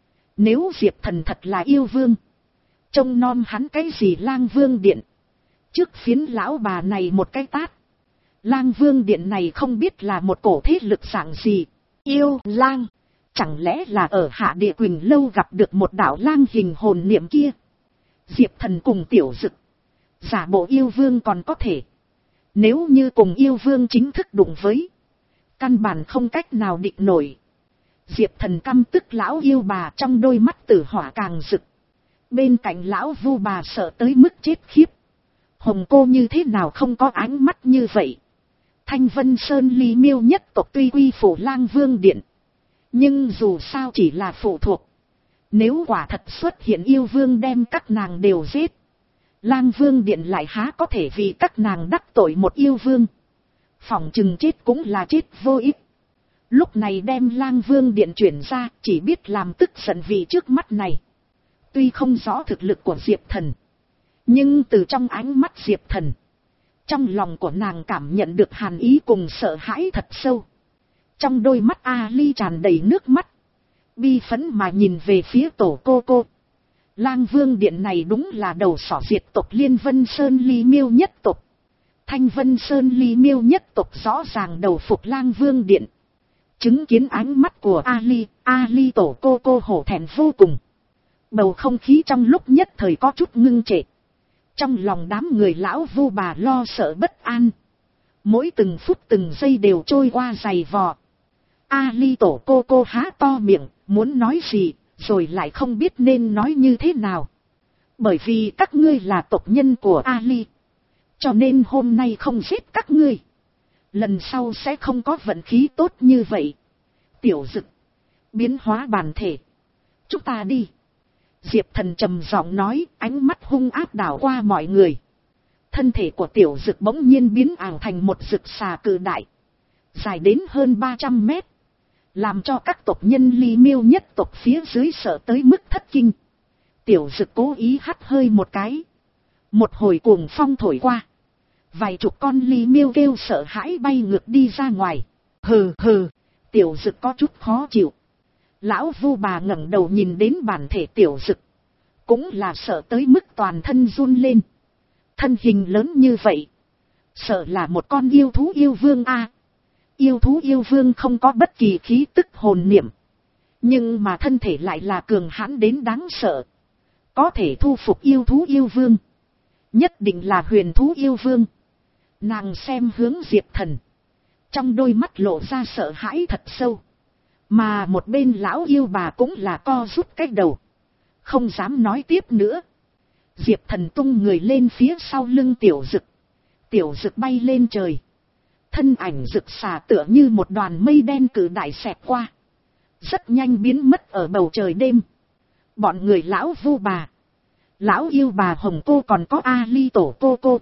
Nếu Diệp Thần thật là yêu vương, trông nom hắn cái gì Lang Vương Điện. Trước phiến lão bà này một cái tát. Lang Vương Điện này không biết là một cổ thế lực dạng gì. Yêu lang, chẳng lẽ là ở Hạ Địa Quỳnh Lâu gặp được một đạo lang hình hồn niệm kia. Diệp Thần cùng Tiểu Dực giả bộ yêu vương còn có thể. Nếu như cùng yêu vương chính thức đụng với, căn bản không cách nào địch nổi. Diệp Thần căm tức lão yêu bà, trong đôi mắt tử hỏa càng rực. Bên cạnh lão Vu Bà sợ tới mức chết khiếp. Hồng cô như thế nào không có ánh mắt như vậy. Thanh Vân Sơn Ly Miêu nhất tộc tuy quy phủ Lang Vương Điện, nhưng dù sao chỉ là phụ thuộc. Nếu quả thật xuất hiện yêu vương đem các nàng đều giết, Lang Vương Điện lại há có thể vì các nàng đắc tội một yêu vương. Phỏng chừng chết cũng là chết vô ích. Lúc này đem Lang Vương Điện chuyển ra, chỉ biết làm tức giận vị trước mắt này. Tuy không rõ thực lực của Diệp Thần, nhưng từ trong ánh mắt Diệp Thần, trong lòng của nàng cảm nhận được hàn ý cùng sợ hãi thật sâu. Trong đôi mắt A Ly tràn đầy nước mắt, bi phẫn mà nhìn về phía tổ cô cô. Lang Vương Điện này đúng là đầu sỏ diệt tộc Liên Vân Sơn Ly Miêu nhất tộc. Thanh Vân Sơn Ly Miêu nhất tộc rõ ràng đầu phục Lang Vương Điện. Chứng kiến ánh mắt của A Ly, A Ly tổ cô cô hổ thẹn vô cùng. Bầu không khí trong lúc nhất thời có chút ngưng trệ. Trong lòng đám người lão Vu Bà lo sợ bất an. Mỗi từng phút từng giây đều trôi qua dày vò. A Ly tổ cô cô há to miệng, muốn nói gì, rồi lại không biết nên nói như thế nào. Bởi vì các ngươi là tộc nhân của A Ly, cho nên hôm nay không giết các ngươi, lần sau sẽ không có vận khí tốt như vậy. Tiểu Dực, biến hóa bản thể, chúng ta đi. Diệp Thần trầm giọng nói, ánh mắt hung ác đảo qua mọi người. Thân thể của Tiểu Dực bỗng nhiên biến ảo thành một dực xà cự đại, dài đến hơn ba trăm mét, làm cho các tộc nhân Ly Miêu nhất tộc phía dưới sợ tới mức thất kinh. Tiểu Dực cố ý hắt hơi một cái, một hồi cuồng phong thổi qua, vài chục con Ly Miêu kêu sợ hãi bay ngược đi ra ngoài. Hừ hừ, Tiểu Dực có chút khó chịu. Lão Vu Bà ngẩng đầu nhìn đến bản thể Tiểu Dực, cũng là sợ tới mức toàn thân run lên. Thân hình lớn như vậy, sợ là một con yêu thú yêu vương a. Yêu thú yêu vương không có bất kỳ khí tức hồn niệm, nhưng mà thân thể lại là cường hãn đến đáng sợ. Có thể thu phục yêu thú yêu vương, nhất định là huyền thú yêu vương. Nàng xem hướng Diệp Thần, trong đôi mắt lộ ra sợ hãi thật sâu. Mà một bên lão yêu bà cũng là co rút cái đầu, không dám nói tiếp nữa. Diệp Thần tung người lên phía sau lưng Tiểu Dực. Tiểu Dực bay lên trời, thân ảnh rực xà tựa như một đoàn mây đen cự đại xẹt qua, rất nhanh biến mất ở bầu trời đêm. Bọn người lão vu bà, lão yêu bà Hồng cô còn có A Ly tổ cô cô,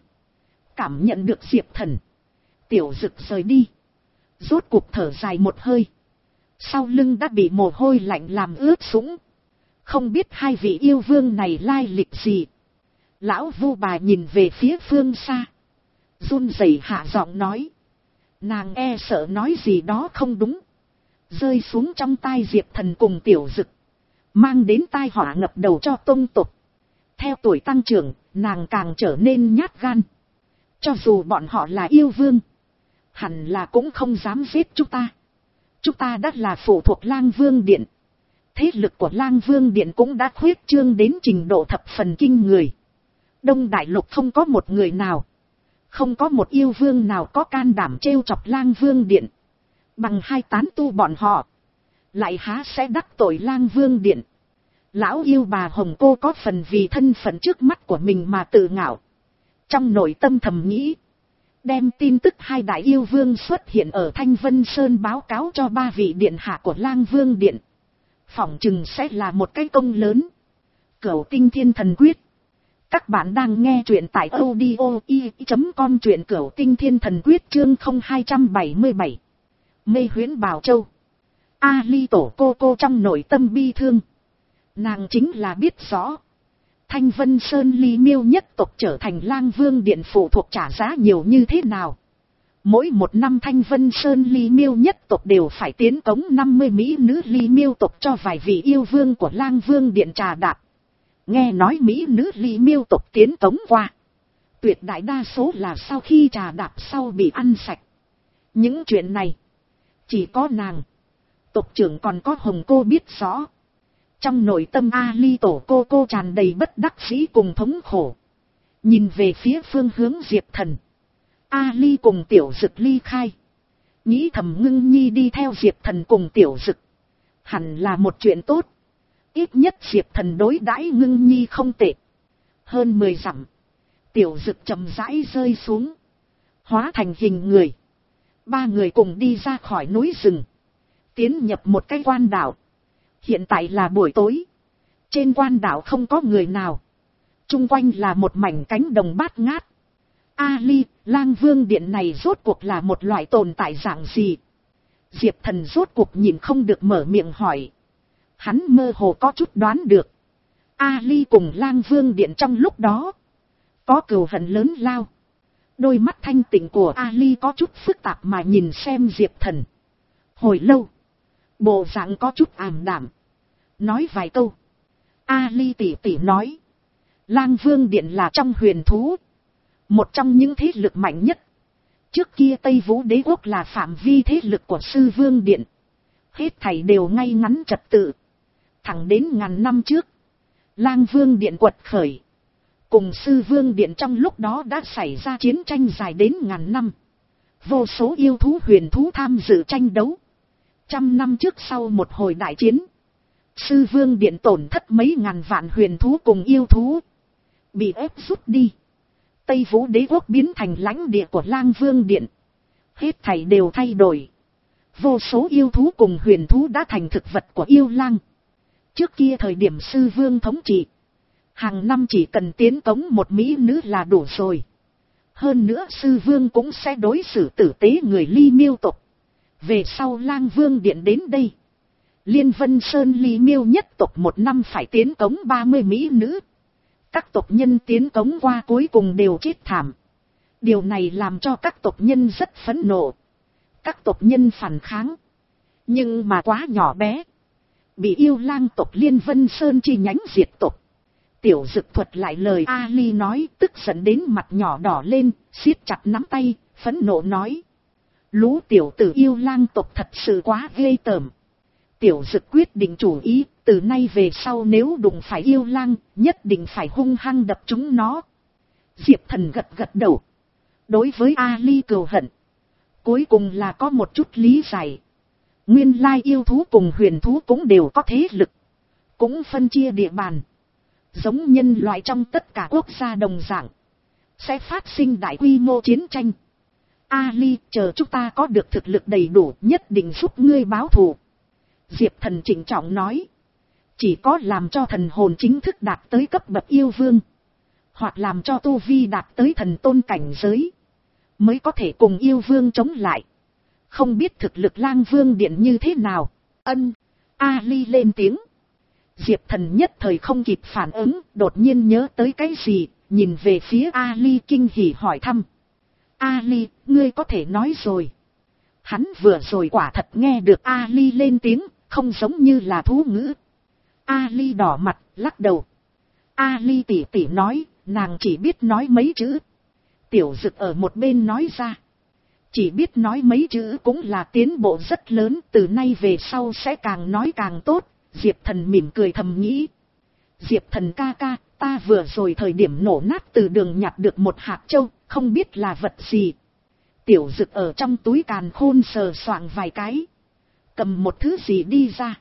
cảm nhận được Diệp Thần, Tiểu Dực rời đi, rốt cuộc thở dài một hơi, sau lưng đã bị mồ hôi lạnh làm ướt sũng. Không biết hai vị yêu vương này lai lịch gì. Lão vu bà nhìn về phía phương xa, run rẩy hạ giọng nói. Nàng e sợ nói gì đó không đúng, rơi xuống trong tai Diệp Thần cùng Tiểu Dực, mang đến tai họa ngập đầu cho tông tộc. Theo tuổi tăng trưởng, nàng càng trở nên nhát gan. Cho dù bọn họ là yêu vương, hẳn là cũng không dám giết chúng ta. Chúng ta đã là phụ thuộc Lang Vương Điện. Thế lực của Lang Vương Điện cũng đã khuyết trương đến trình độ thập phần kinh người. Đông Đại Lục không có một người nào, không có một yêu vương nào có can đảm trêu chọc Lang Vương Điện. Bằng hai tán tu bọn họ, lại há sẽ đắc tội Lang Vương Điện. Lão yêu bà Hồng cô có phần vì thân phận trước mắt của mình mà tự ngạo. Trong nội tâm thầm nghĩ, đem tin tức hai đại yêu vương xuất hiện ở Thanh Vân Sơn báo cáo cho ba vị điện hạ của Lang Vương Điện. Phỏng chừng sẽ là một cái công lớn. Cửu Tinh Thiên Thần Quyết. Các bạn đang nghe truyện tại audio i chấm com, truyện Cửu Tinh Thiên Thần Quyết chương không hai bảy bảy. Mê Huyễn Bảo Châu. A Ly tổ cô cô trong nội tâm bi thương. Nàng chính là biết rõ, Thanh Vân Sơn Ly Miêu nhất tộc trở thành Lang Vương Điện phụ thuộc trả giá nhiều như thế nào. Mỗi một năm Thanh Vân Sơn Ly Miêu nhất tộc đều phải tiến cống năm mươi mỹ nữ Ly Miêu tộc cho vài vị yêu vương của Lang Vương Điện trà đạp. Nghe nói mỹ nữ Ly Miêu tộc tiến cống qua, tuyệt đại đa số là sau khi trà đạp sau bị ăn sạch. Những chuyện này, chỉ có nàng, tộc trưởng còn có Hồng cô biết rõ. Trong nội tâm A Ly tổ cô cô tràn đầy bất đắc dĩ cùng thống khổ. Nhìn về phía phương hướng Diệp Thần, A Ly cùng Tiểu Dực ly khai. Nghĩ thầm Ngưng Nhi đi theo Diệp Thần cùng Tiểu Dực, hẳn là một chuyện tốt. Ít nhất Diệp Thần đối đãi Ngưng Nhi không tệ. Hơn mười dặm, Tiểu Dực chậm rãi rơi xuống, hóa thành hình người. Ba người cùng đi ra khỏi núi rừng, tiến nhập một cái quan đảo. Hiện tại là buổi tối, trên quan đảo không có người nào, chung quanh là một mảnh cánh đồng bát ngát. A Ly, Lang Vương Điện này rốt cuộc là một loại tồn tại dạng gì? Diệp Thần rốt cuộc nhìn không được mở miệng hỏi. Hắn mơ hồ có chút đoán được, A Ly cùng Lang Vương Điện trong lúc đó có cừu hận lớn lao. Đôi mắt thanh tịnh của A Ly có chút phức tạp mà nhìn xem Diệp Thần. Hồi lâu, bộ dạng có chút ảm đạm, nói vài câu. A Ly tỉ tỉ nói, Lang Vương Điện là trong huyền thú, một trong những thế lực mạnh nhất. Trước kia Tây Vũ Đế Quốc là phạm vi thế lực của Sư Vương Điện, hết thảy đều ngay ngắn trật tự. Thẳng đến ngàn năm trước, Lang Vương Điện quật khởi, cùng Sư Vương Điện trong lúc đó đã xảy ra chiến tranh dài đến ngàn năm. Vô số yêu thú huyền thú tham dự tranh đấu. Trăm năm trước sau một hồi đại chiến, Sư Vương Điện tổn thất mấy ngàn vạn huyền thú cùng yêu thú, bị ép rút đi. Tây Vũ Đế Quốc biến thành lãnh địa của Lang Vương Điện. Hết thảy đều thay đổi. Vô số yêu thú cùng huyền thú đã thành thực vật của yêu lang. Trước kia thời điểm Sư Vương thống trị, hàng năm chỉ cần tiến cống một mỹ nữ là đủ rồi. Hơn nữa Sư Vương cũng sẽ đối xử tử tế người Ly Miêu tộc. Về sau Lang Vương Điện đến đây, Liên Vân Sơn Ly Miêu nhất tộc một năm phải tiến cống ba mươi mỹ nữ. Các tộc nhân tiến cống qua cuối cùng đều chết thảm. Điều này làm cho các tộc nhân rất phẫn nộ. Các tộc nhân phản kháng, nhưng mà quá nhỏ bé, bị yêu lang tộc Liên Vân Sơn chi nhánh diệt tộc. Tiểu Dực thuật lại lời Ali nói, tức giận đến mặt nhỏ đỏ lên, siết chặt nắm tay, phẫn nộ nói. Lũ tiểu tử yêu lang tộc thật sự quá ghê tởm. Tiểu Dực quyết định chủ ý, từ nay về sau nếu đụng phải yêu lang, nhất định phải hung hăng đập chúng nó. Diệp Thần gật gật đầu. Đối với Ali cừu hận, cuối cùng là có một chút lý giải. Nguyên lai yêu thú cùng huyền thú cũng đều có thế lực, cũng phân chia địa bàn. Giống nhân loại trong tất cả quốc gia đồng dạng, sẽ phát sinh đại quy mô chiến tranh. Ali, chờ chúng ta có được thực lực đầy đủ, nhất định giúp ngươi báo thù. Diệp Thần trịnh trọng nói. Chỉ có làm cho thần hồn chính thức đạt tới cấp bậc yêu vương, hoặc làm cho tu vi đạt tới thần tôn cảnh giới, mới có thể cùng yêu vương chống lại. Không biết thực lực lang vương điện như thế nào. Ân. Ali lên tiếng. Diệp Thần nhất thời không kịp phản ứng, đột nhiên nhớ tới cái gì, nhìn về phía Ali kinh hỉ hỏi thăm. Ali, ngươi có thể nói rồi. Hắn vừa rồi quả thật nghe được Ali lên tiếng, không giống như là thú ngữ. Ali đỏ mặt, lắc đầu. Ali tỉ tỉ nói, nàng chỉ biết nói mấy chữ. Tiểu Dực ở một bên nói ra. Chỉ biết nói mấy chữ cũng là tiến bộ rất lớn, từ nay về sau sẽ càng nói càng tốt. Diệp Thần mỉm cười thầm nghĩ. Diệp Thần ca ca, ta vừa rồi thời điểm nổ nát từ đường nhặt được một hạt châu, không biết là vật gì. Tiểu Dực ở trong túi càn khôn sờ soạng vài cái, cầm một thứ gì đi ra,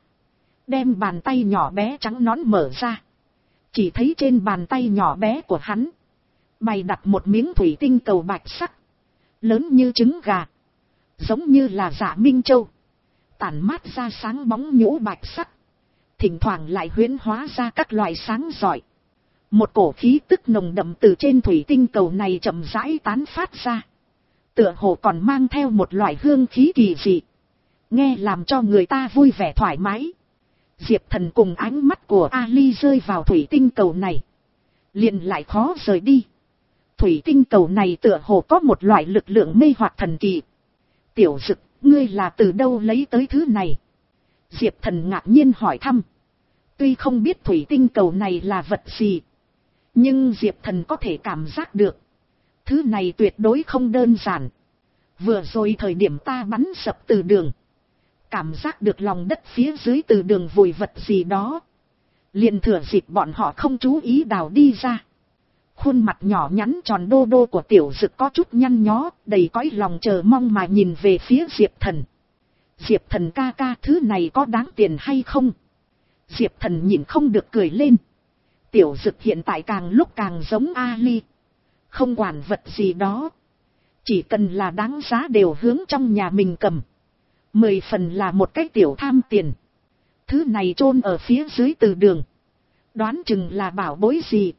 đem bàn tay nhỏ bé trắng nõn mở ra. Chỉ thấy trên bàn tay nhỏ bé của hắn bày đặt một miếng thủy tinh cầu bạch sắc, lớn như trứng gà, giống như là Dạ Minh Châu, tản mát ra sáng bóng nhũ bạch sắc, thỉnh thoảng lại huyễn hóa ra các loại sáng rọi. Một cổ khí tức nồng đậm từ trên thủy tinh cầu này chậm rãi tán phát ra, tựa hồ còn mang theo một loại hương khí kỳ dị, nghe làm cho người ta vui vẻ thoải mái. Diệp Thần cùng ánh mắt của Ali rơi vào thủy tinh cầu này, liền lại khó rời đi. Thủy tinh cầu này tựa hồ có một loại lực lượng mê hoặc thần kỳ. Tiểu Dực, ngươi là từ đâu lấy tới thứ này? Diệp Thần ngạc nhiên hỏi thăm. Tuy không biết thủy tinh cầu này là vật gì, nhưng Diệp Thần có thể cảm giác được, thứ này tuyệt đối không đơn giản. Vừa rồi thời điểm ta bắn sập từ đường, cảm giác được lòng đất phía dưới từ đường vùi vật gì đó, liền thừa dịp bọn họ không chú ý đào đi ra. Khuôn mặt nhỏ nhắn tròn đô đô của Tiểu Dực có chút nhăn nhó, đầy cõi lòng chờ mong mà nhìn về phía Diệp Thần. Diệp Thần ca ca, thứ này có đáng tiền hay không? Diệp Thần nhìn không được cười lên. Tiểu Dực hiện tại càng lúc càng giống Ali, không quản vật gì đó, chỉ cần là đáng giá đều hướng trong nhà mình cầm. Mười phần là một cái tiểu tham tiền. Thứ này chôn ở phía dưới từ đường, đoán chừng là bảo bối gì.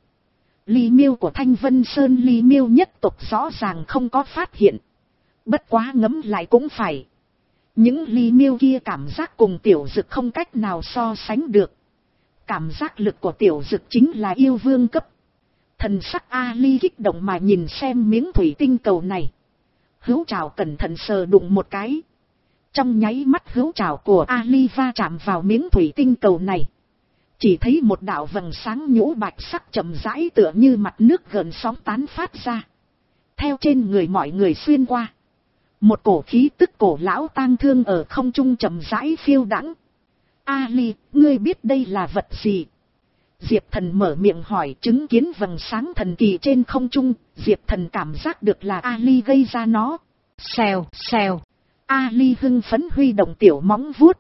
Ly miêu của Thanh Vân Sơn ly miêu nhất tộc rõ ràng không có phát hiện. Bất quá ngẫm lại cũng phải. Những ly miêu kia cảm giác cùng Tiểu Dực không cách nào so sánh được. Cảm giác lực của Tiểu Dực chính là yêu vương cấp. Thần sắc Ali kích động mà nhìn xem miếng thủy tinh cầu này. Hữu trảo cẩn thận sờ đụng một cái. Trong nháy mắt hữu trảo của Ali va chạm vào miếng thủy tinh cầu này. Chỉ thấy một đạo vầng sáng nhũ bạch sắc chậm rãi tựa như mặt nước gần sóng tán phát ra. Theo trên người mọi người xuyên qua. Một cổ khí tức cổ lão tang thương ở không trung chậm rãi phiêu đãng. Ali, ngươi biết đây là vật gì? Diệp Thần mở miệng hỏi. Chứng kiến vầng sáng thần kỳ trên không trung, Diệp Thần cảm giác được là Ali gây ra nó. Xèo, xèo. Ali hưng phấn huy động tiểu móng vuốt.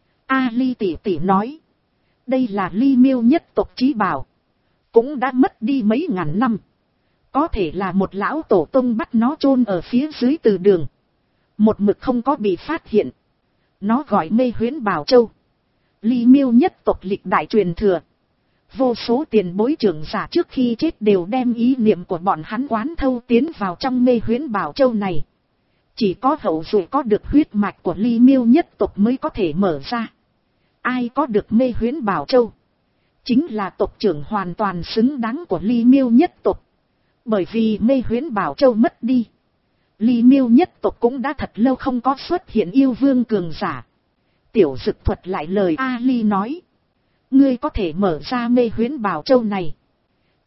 Ali tỉ tỉ nói. Đây là ly miêu nhất tộc chí bảo, cũng đã mất đi mấy ngàn năm. Có thể là một lão tổ tông bắt nó chôn ở phía dưới từ đường, một mực không có bị phát hiện. Nó gọi mê huyễn bảo châu. Ly miêu nhất tộc lịch đại truyền thừa. Vô số tiền bối trưởng giả trước khi chết đều đem ý niệm của bọn hắn quán thâu tiến vào trong mê huyễn bảo châu này. Chỉ có hậu duệ có được huyết mạch của ly miêu nhất tộc mới có thể mở ra. Ai có được mê huyễn bảo châu, chính là tộc trưởng hoàn toàn xứng đáng của ly miêu nhất tộc. Bởi vì mê huyễn bảo châu mất đi, ly miêu nhất tộc cũng đã thật lâu không có xuất hiện yêu vương cường giả. Tiểu Dực thuật lại lời Ali nói. Ngươi có thể mở ra mê huyễn bảo châu này,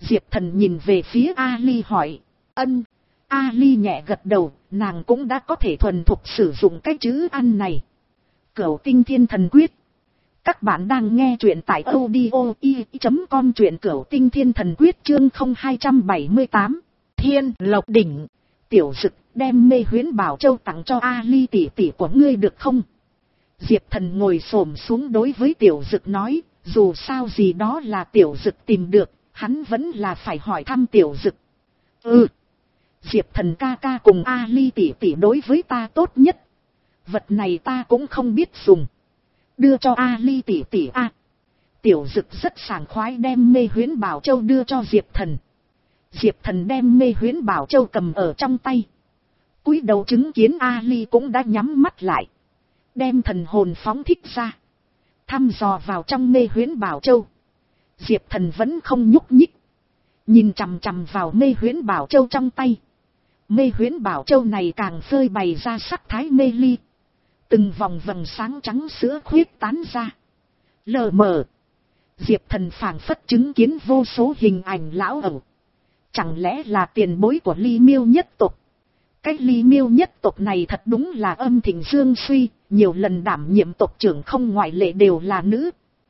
Diệp Thần nhìn về phía Ali hỏi. Ân. Ali nhẹ gật đầu, nàng cũng đã có thể thuần thục sử dụng cái chữ ăn này. Cửu Tinh Thiên Thần Quyết. Các bạn đang nghe truyện tại audio i chấm com, truyện Cửu Tinh Thiên Thần Quyết chương không hai bảy tám. Thiên Lộc Đỉnh. Tiểu Dực, đem mê huyễn bảo châu tặng cho Ali tỷ tỷ của ngươi được không? Diệp Thần ngồi xổm xuống đối với Tiểu Dực nói, dù sao gì đó là Tiểu Dực tìm được, hắn vẫn là phải hỏi thăm Tiểu Dực. Ừ. Diệp Thần ca ca cùng Ali tỷ tỷ đối với ta tốt nhất. Vật này ta cũng không biết dùng. Đưa cho Ali tỷ tỷ a. Tiểu Dực rất sảng khoái đem mê huyễn bảo châu đưa cho Diệp Thần. Diệp Thần đem mê huyễn bảo châu cầm ở trong tay. Cúi đầu chứng kiến Ali cũng đã nhắm mắt lại. Đem thần hồn phóng thích ra. Thăm dò vào trong mê huyễn bảo châu. Diệp Thần vẫn không nhúc nhích. Nhìn chằm chằm vào mê huyễn bảo châu trong tay. Mê huyễn bảo châu này càng phơi bày ra sắc thái mê ly. Từng vòng vầng sáng trắng sữa khuyết tán ra. Lờ mờ. Diệp Thần phảng phất chứng kiến vô số hình ảnh lão ẩu. Chẳng lẽ là tiền bối của Ly Miêu nhất tộc? Cái Ly Miêu nhất tộc này thật đúng là âm thịnh dương suy, nhiều lần đảm nhiệm tộc trưởng không ngoại lệ đều là nữ.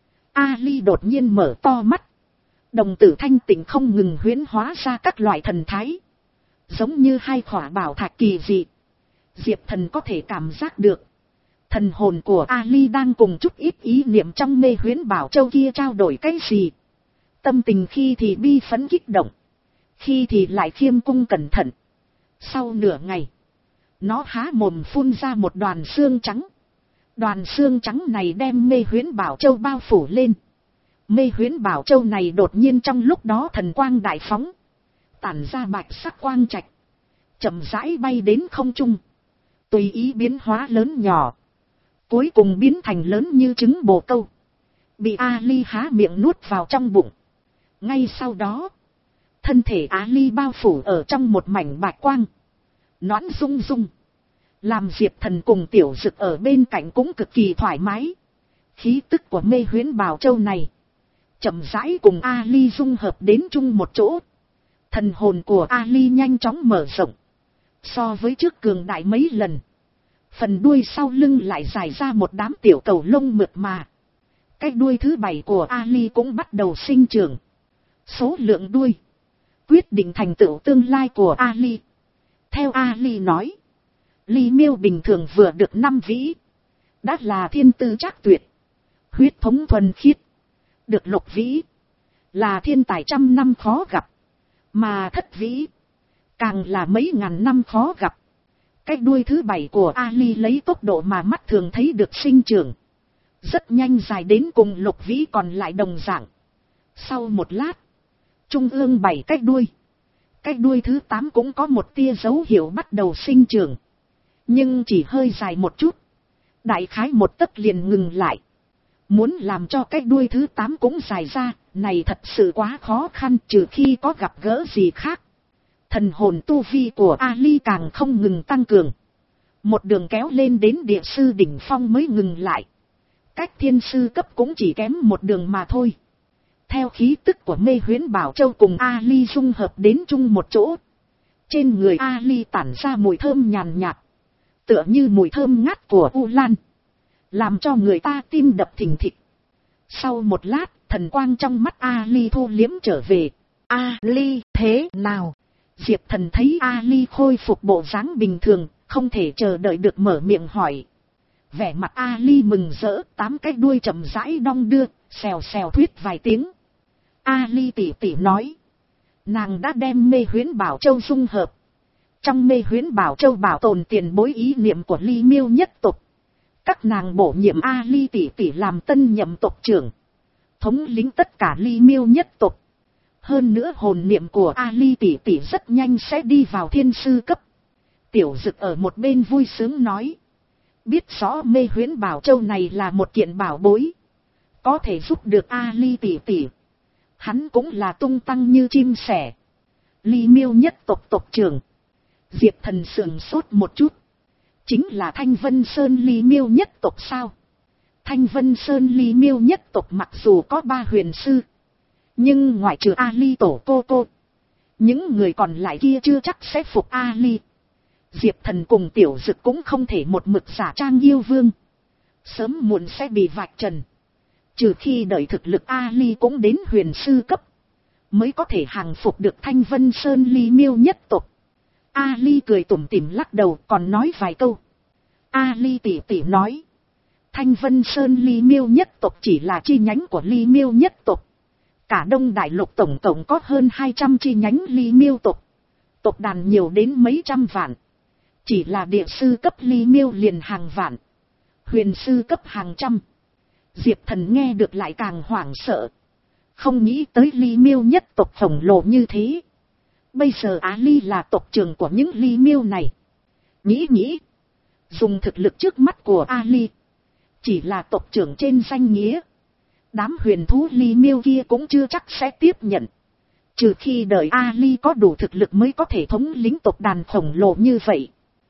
Ali đột nhiên mở to mắt. Đồng tử thanh tịnh không ngừng huyễn hóa ra các loại thần thái. Giống như hai khỏa bảo thạch kỳ dị. Diệp Thần có thể cảm giác được. Thần hồn của Ali đang cùng chút ít ý niệm trong mê huyễn bảo châu kia trao đổi cái gì. Tâm tình khi thì bi phấn kích động. Khi thì lại khiêm cung cẩn thận. Sau nửa ngày. Nó há mồm phun ra một đoàn xương trắng. Đoàn xương trắng này đem mê huyễn bảo châu bao phủ lên. Mê huyễn bảo châu này đột nhiên trong lúc đó thần quang đại phóng. Tản ra bạch sắc quang trạch. Chậm rãi bay đến không trung. Tùy ý biến hóa lớn nhỏ. Cuối cùng biến thành lớn như trứng bồ câu. Bị Ali há miệng nuốt vào trong bụng. Ngay sau đó. Thân thể Ali bao phủ ở trong một mảnh bạch quang. Nõn rung rung. Làm Diệp Thần cùng Tiểu Dực ở bên cạnh cũng cực kỳ thoải mái. Khí tức của mê huyễn bảo châu này. Chậm rãi cùng Ali dung hợp đến chung một chỗ. Thần hồn của Ali nhanh chóng mở rộng. So với trước cường đại mấy lần. Phần đuôi sau lưng lại dài ra một đám tiểu cầu lông mượt mà. Cái đuôi thứ bảy của Ali cũng bắt đầu sinh trưởng. Số lượng đuôi. Quyết định thành tựu tương lai của Ali. Theo Ali nói. Ly Miêu bình thường vừa được năm vĩ. Đã là thiên tư trác tuyệt. Huyết thống thuần khiết. Được lục vĩ. Là thiên tài trăm năm khó gặp. Mà thất vĩ. Càng là mấy ngàn năm khó gặp. Cái đuôi thứ bảy của Ali lấy tốc độ mà mắt thường thấy được sinh trưởng. Rất nhanh dài đến cùng lục vĩ còn lại đồng dạng. Sau một lát. Trung ương bảy cái đuôi. Cái đuôi thứ tám cũng có một tia dấu hiệu bắt đầu sinh trưởng. Nhưng chỉ hơi dài một chút. Đại khái một tấc liền ngừng lại. Muốn làm cho cái đuôi thứ tám cũng dài ra, này thật sự quá khó khăn trừ khi có gặp gỡ gì khác. Thần hồn tu vi của Ali càng không ngừng tăng cường. Một đường kéo lên đến địa sư đỉnh phong mới ngừng lại. Cách thiên sư cấp cũng chỉ kém một đường mà thôi. Theo khí tức của mê huyễn bảo châu cùng Ali dung hợp đến chung một chỗ. Trên người Ali tản ra mùi thơm nhàn nhạt. Tựa như mùi thơm ngát của u lan. Làm cho người ta tim đập thình thịch. Sau một lát, thần quang trong mắt Ali thu liếm trở về. Ali thế nào? Diệp Thần thấy Ali khôi phục bộ dáng bình thường, không thể chờ đợi được mở miệng hỏi. Vẻ mặt Ali mừng rỡ, tám cái đuôi chậm rãi đong đưa, xèo xèo thuyết vài tiếng. Ali tỉ tỉ nói. Nàng đã đem mê huyễn bảo châu dung hợp. Trong mê huyễn bảo châu bảo tồn tiền bối ý niệm của Ly Miêu nhất tộc. Các nàng bổ nhiệm Ali tỷ tỷ làm tân nhậm tộc trưởng. Thống lĩnh tất cả Ly Miêu nhất tộc. Hơn nữa hồn niệm của Ali tỷ tỷ rất nhanh sẽ đi vào thiên sư cấp. Tiểu Dực ở một bên vui sướng nói. Biết rõ mê huyễn bảo châu này là một kiện bảo bối. Có thể giúp được Ali tỷ tỷ. Hắn cũng là tung tăng như chim sẻ. Ly Miêu nhất tộc tộc trưởng. Diệp Thần sườn sốt một chút. Chính là Thanh Vân Sơn Ly Miêu nhất tộc sao? Thanh Vân Sơn Ly Miêu nhất tộc mặc dù có ba huyền sư. Nhưng ngoại trừ Ali tổ cô cô, những người còn lại kia chưa chắc sẽ phục Ali. Diệp Thần cùng Tiểu Dực cũng không thể một mực giả trang yêu vương. Sớm muộn sẽ bị vạch trần. Trừ khi đợi thực lực Ali cũng đến huyền sư cấp, mới có thể hàng phục được Thanh Vân Sơn Ly Miêu nhất tộc. Ali cười tủm tỉm lắc đầu còn nói vài câu. Ali tỉ tỉ nói. Thanh Vân Sơn Ly Miêu nhất tộc chỉ là chi nhánh của Ly Miêu nhất tộc. Cả Đông Đại Lục tổng tổng có hơn hai trăm chi nhánh Ly Miêu tộc. Tộc đàn nhiều đến mấy trăm vạn. Chỉ là địa sư cấp Ly Miêu liền hàng vạn. Huyền sư cấp hàng trăm. Diệp Thần nghe được lại càng hoảng sợ. Không nghĩ tới Ly Miêu nhất tộc khổng lồ như thế. Bây giờ Á Ly là tộc trưởng của những Ly Miêu này. Nghĩ nghĩ. Dùng thực lực trước mắt của A Ly. Chỉ là tộc trưởng trên danh nghĩa. Đám huyền thú Ly Miêu kia cũng chưa chắc sẽ tiếp nhận. Trừ khi đợi A Ly có đủ thực lực mới có thể thống lĩnh tộc đàn khổng lồ như vậy.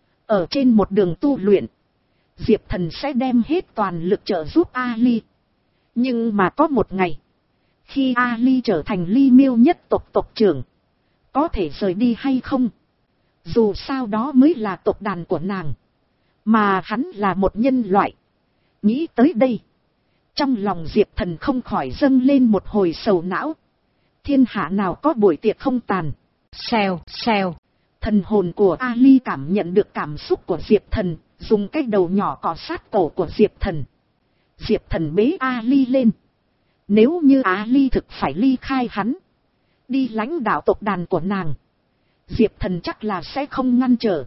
Ở trên một đường tu luyện, Diệp Thần sẽ đem hết toàn lực trợ giúp A Ly. Nhưng mà có một ngày, khi A Ly trở thành Ly Miêu nhất tộc tộc trưởng, có thể rời đi hay không? Dù sao đó mới là tộc đàn của nàng, mà hắn là một nhân loại. Nghĩ tới đây, trong lòng Diệp Thần không khỏi dâng lên một hồi sầu não. Thiên hạ nào có buổi tiệc không tàn. Xèo xèo. Thần hồn của A Ly cảm nhận được cảm xúc của Diệp Thần, dùng cái đầu nhỏ cọ sát cổ của Diệp Thần. Diệp Thần bế A Ly lên. Nếu như A Ly thực phải ly khai hắn, đi lãnh đạo tộc đàn của nàng, Diệp Thần chắc là sẽ không ngăn trở.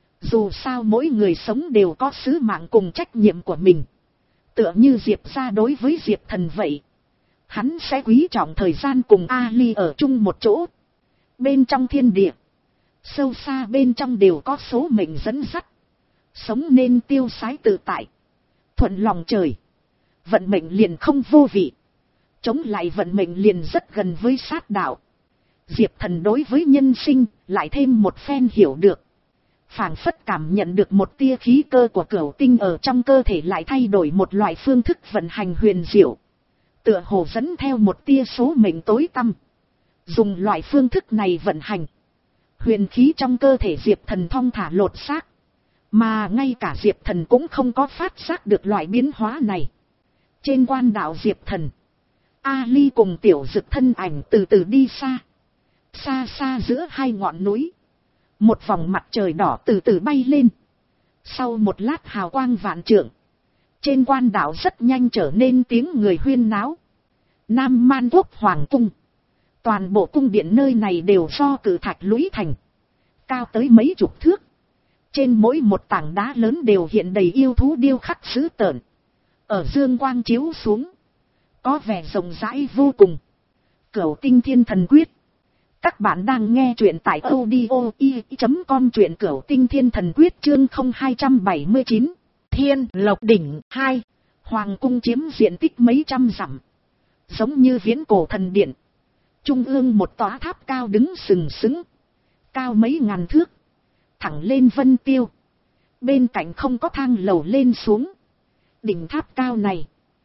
Dù sao mỗi người sống đều có sứ mạng cùng trách nhiệm của mình. Tựa như Diệp gia đối với Diệp Thần vậy. Hắn sẽ quý trọng thời gian cùng A Ly ở chung một chỗ. Bên trong thiên địa, sâu xa bên trong đều có số mệnh dẫn dắt. Sống nên tiêu sái tự tại, thuận lòng trời. Vận mệnh liền không vô vị. Chống lại vận mệnh liền rất gần với sát đạo. Diệp Thần đối với nhân sinh lại thêm một phen hiểu được. Phảng phất cảm nhận được một tia khí cơ của cửu tinh ở trong cơ thể lại thay đổi một loại phương thức vận hành huyền diệu. Tựa hồ dẫn theo một tia số mệnh tối tăm. Dùng loại phương thức này vận hành, huyền khí trong cơ thể Diệp Thần thong thả lột xác. Mà ngay cả Diệp Thần cũng không có phát giác được loại biến hóa này. Trên quan đạo Diệp Thần, A Ly cùng Tiểu Dực thân ảnh từ từ đi xa. Xa xa giữa hai ngọn núi, một vòng mặt trời đỏ từ từ bay lên. Sau một lát hào quang vạn trượng, trên quan đảo rất nhanh trở nên tiếng người huyên náo. Nam Man Quốc Hoàng Cung. Toàn bộ cung điện nơi này đều do cự thạch lũy thành, cao tới mấy chục thước. Trên mỗi một tảng đá lớn đều hiện đầy yêu thú điêu khắc dữ tợn. Ở dương quang chiếu xuống, có vẻ rộng rãi vô cùng. Cửu Tinh Thiên Thần Quyết. Các bạn đang nghe truyện tại audio i chấm com, truyện Cửu Tinh Thiên Thần Quyết chương không hai bảy chín. Thiên Lộc Đỉnh hai. Hoàng cung chiếm diện tích mấy trăm dặm, giống như viễn cổ thần điện. Trung ương một tòa tháp cao đứng sừng sững, cao mấy ngàn thước, thẳng lên vân tiêu. Bên cạnh không có thang lầu lên xuống. Đỉnh tháp cao này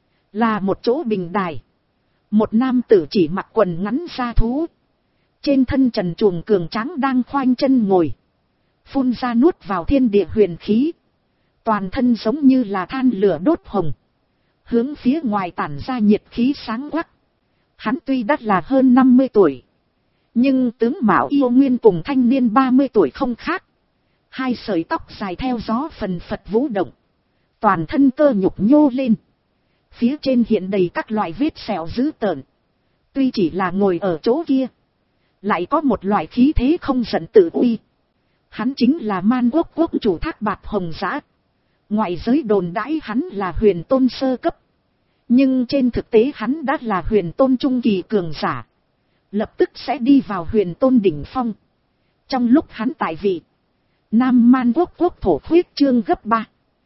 là một chỗ bình đài. Một nam tử chỉ mặc quần ngắn da thú, trên thân trần truồng cường tráng đang khoanh chân ngồi, phun ra nuốt vào thiên địa huyền khí. Toàn thân giống như là than lửa đốt hồng, hướng phía ngoài tản ra nhiệt khí sáng quắc. Hắn tuy đã là hơn năm mươi tuổi, nhưng tướng mạo yêu nguyên cùng thanh niên ba mươi tuổi không khác. Hai sợi tóc dài theo gió phần phật vũ động, toàn thân cơ nhục nhô lên, phía trên hiện đầy các loại vết sẹo dữ tợn. Tuy chỉ là ngồi ở chỗ kia, lại có một loại khí thế không giận tự uy. Hắn chính là Man Quốc quốc chủ Thác Bạt Hồng Dã. Ngoại giới đồn đãi hắn là huyền tôn sơ cấp, nhưng trên thực tế hắn đã là huyền tôn trung kỳ cường giả, lập tức sẽ đi vào huyền tôn đỉnh phong. Trong lúc hắn tại vị, Nam Man Quốc quốc thổ khuyết trương gấp ba,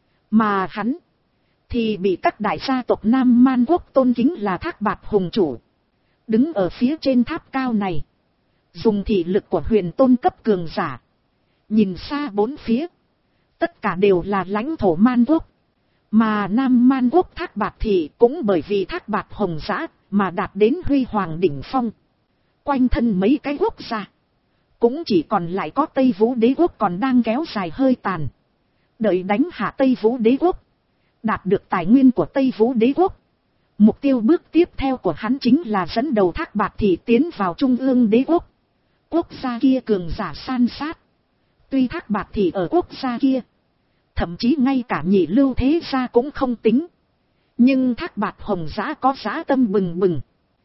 mà hắn thì bị các đại gia tộc Nam Man Quốc tôn kính là Thác Bạt Hùng chủ. Đứng ở phía trên tháp cao này, dùng thị lực của huyền tôn cấp cường giả, nhìn xa bốn phía, tất cả đều là lãnh thổ Man Quốc. Mà Nam Man Quốc Thác Bạt thì cũng bởi vì Thác Bạt Hồng Dã mà đạt đến huy hoàng đỉnh phong. Quanh thân mấy cái quốc gia, cũng chỉ còn lại có Tây Vũ đế quốc còn đang kéo dài hơi tàn. Đợi đánh hạ Tây Vũ đế quốc, đạt được tài nguyên của Tây Vũ đế quốc. Mục tiêu bước tiếp theo của hắn chính là dẫn đầu Thác Bạt Thị tiến vào Trung ương đế quốc. Quốc gia kia cường giả san sát. Tuy Thác Bạt Thị ở quốc gia kia, thậm chí ngay cả nhị lưu thế gia cũng không tính. Nhưng Thác Bạt Hồng Giã có dã tâm bừng bừng.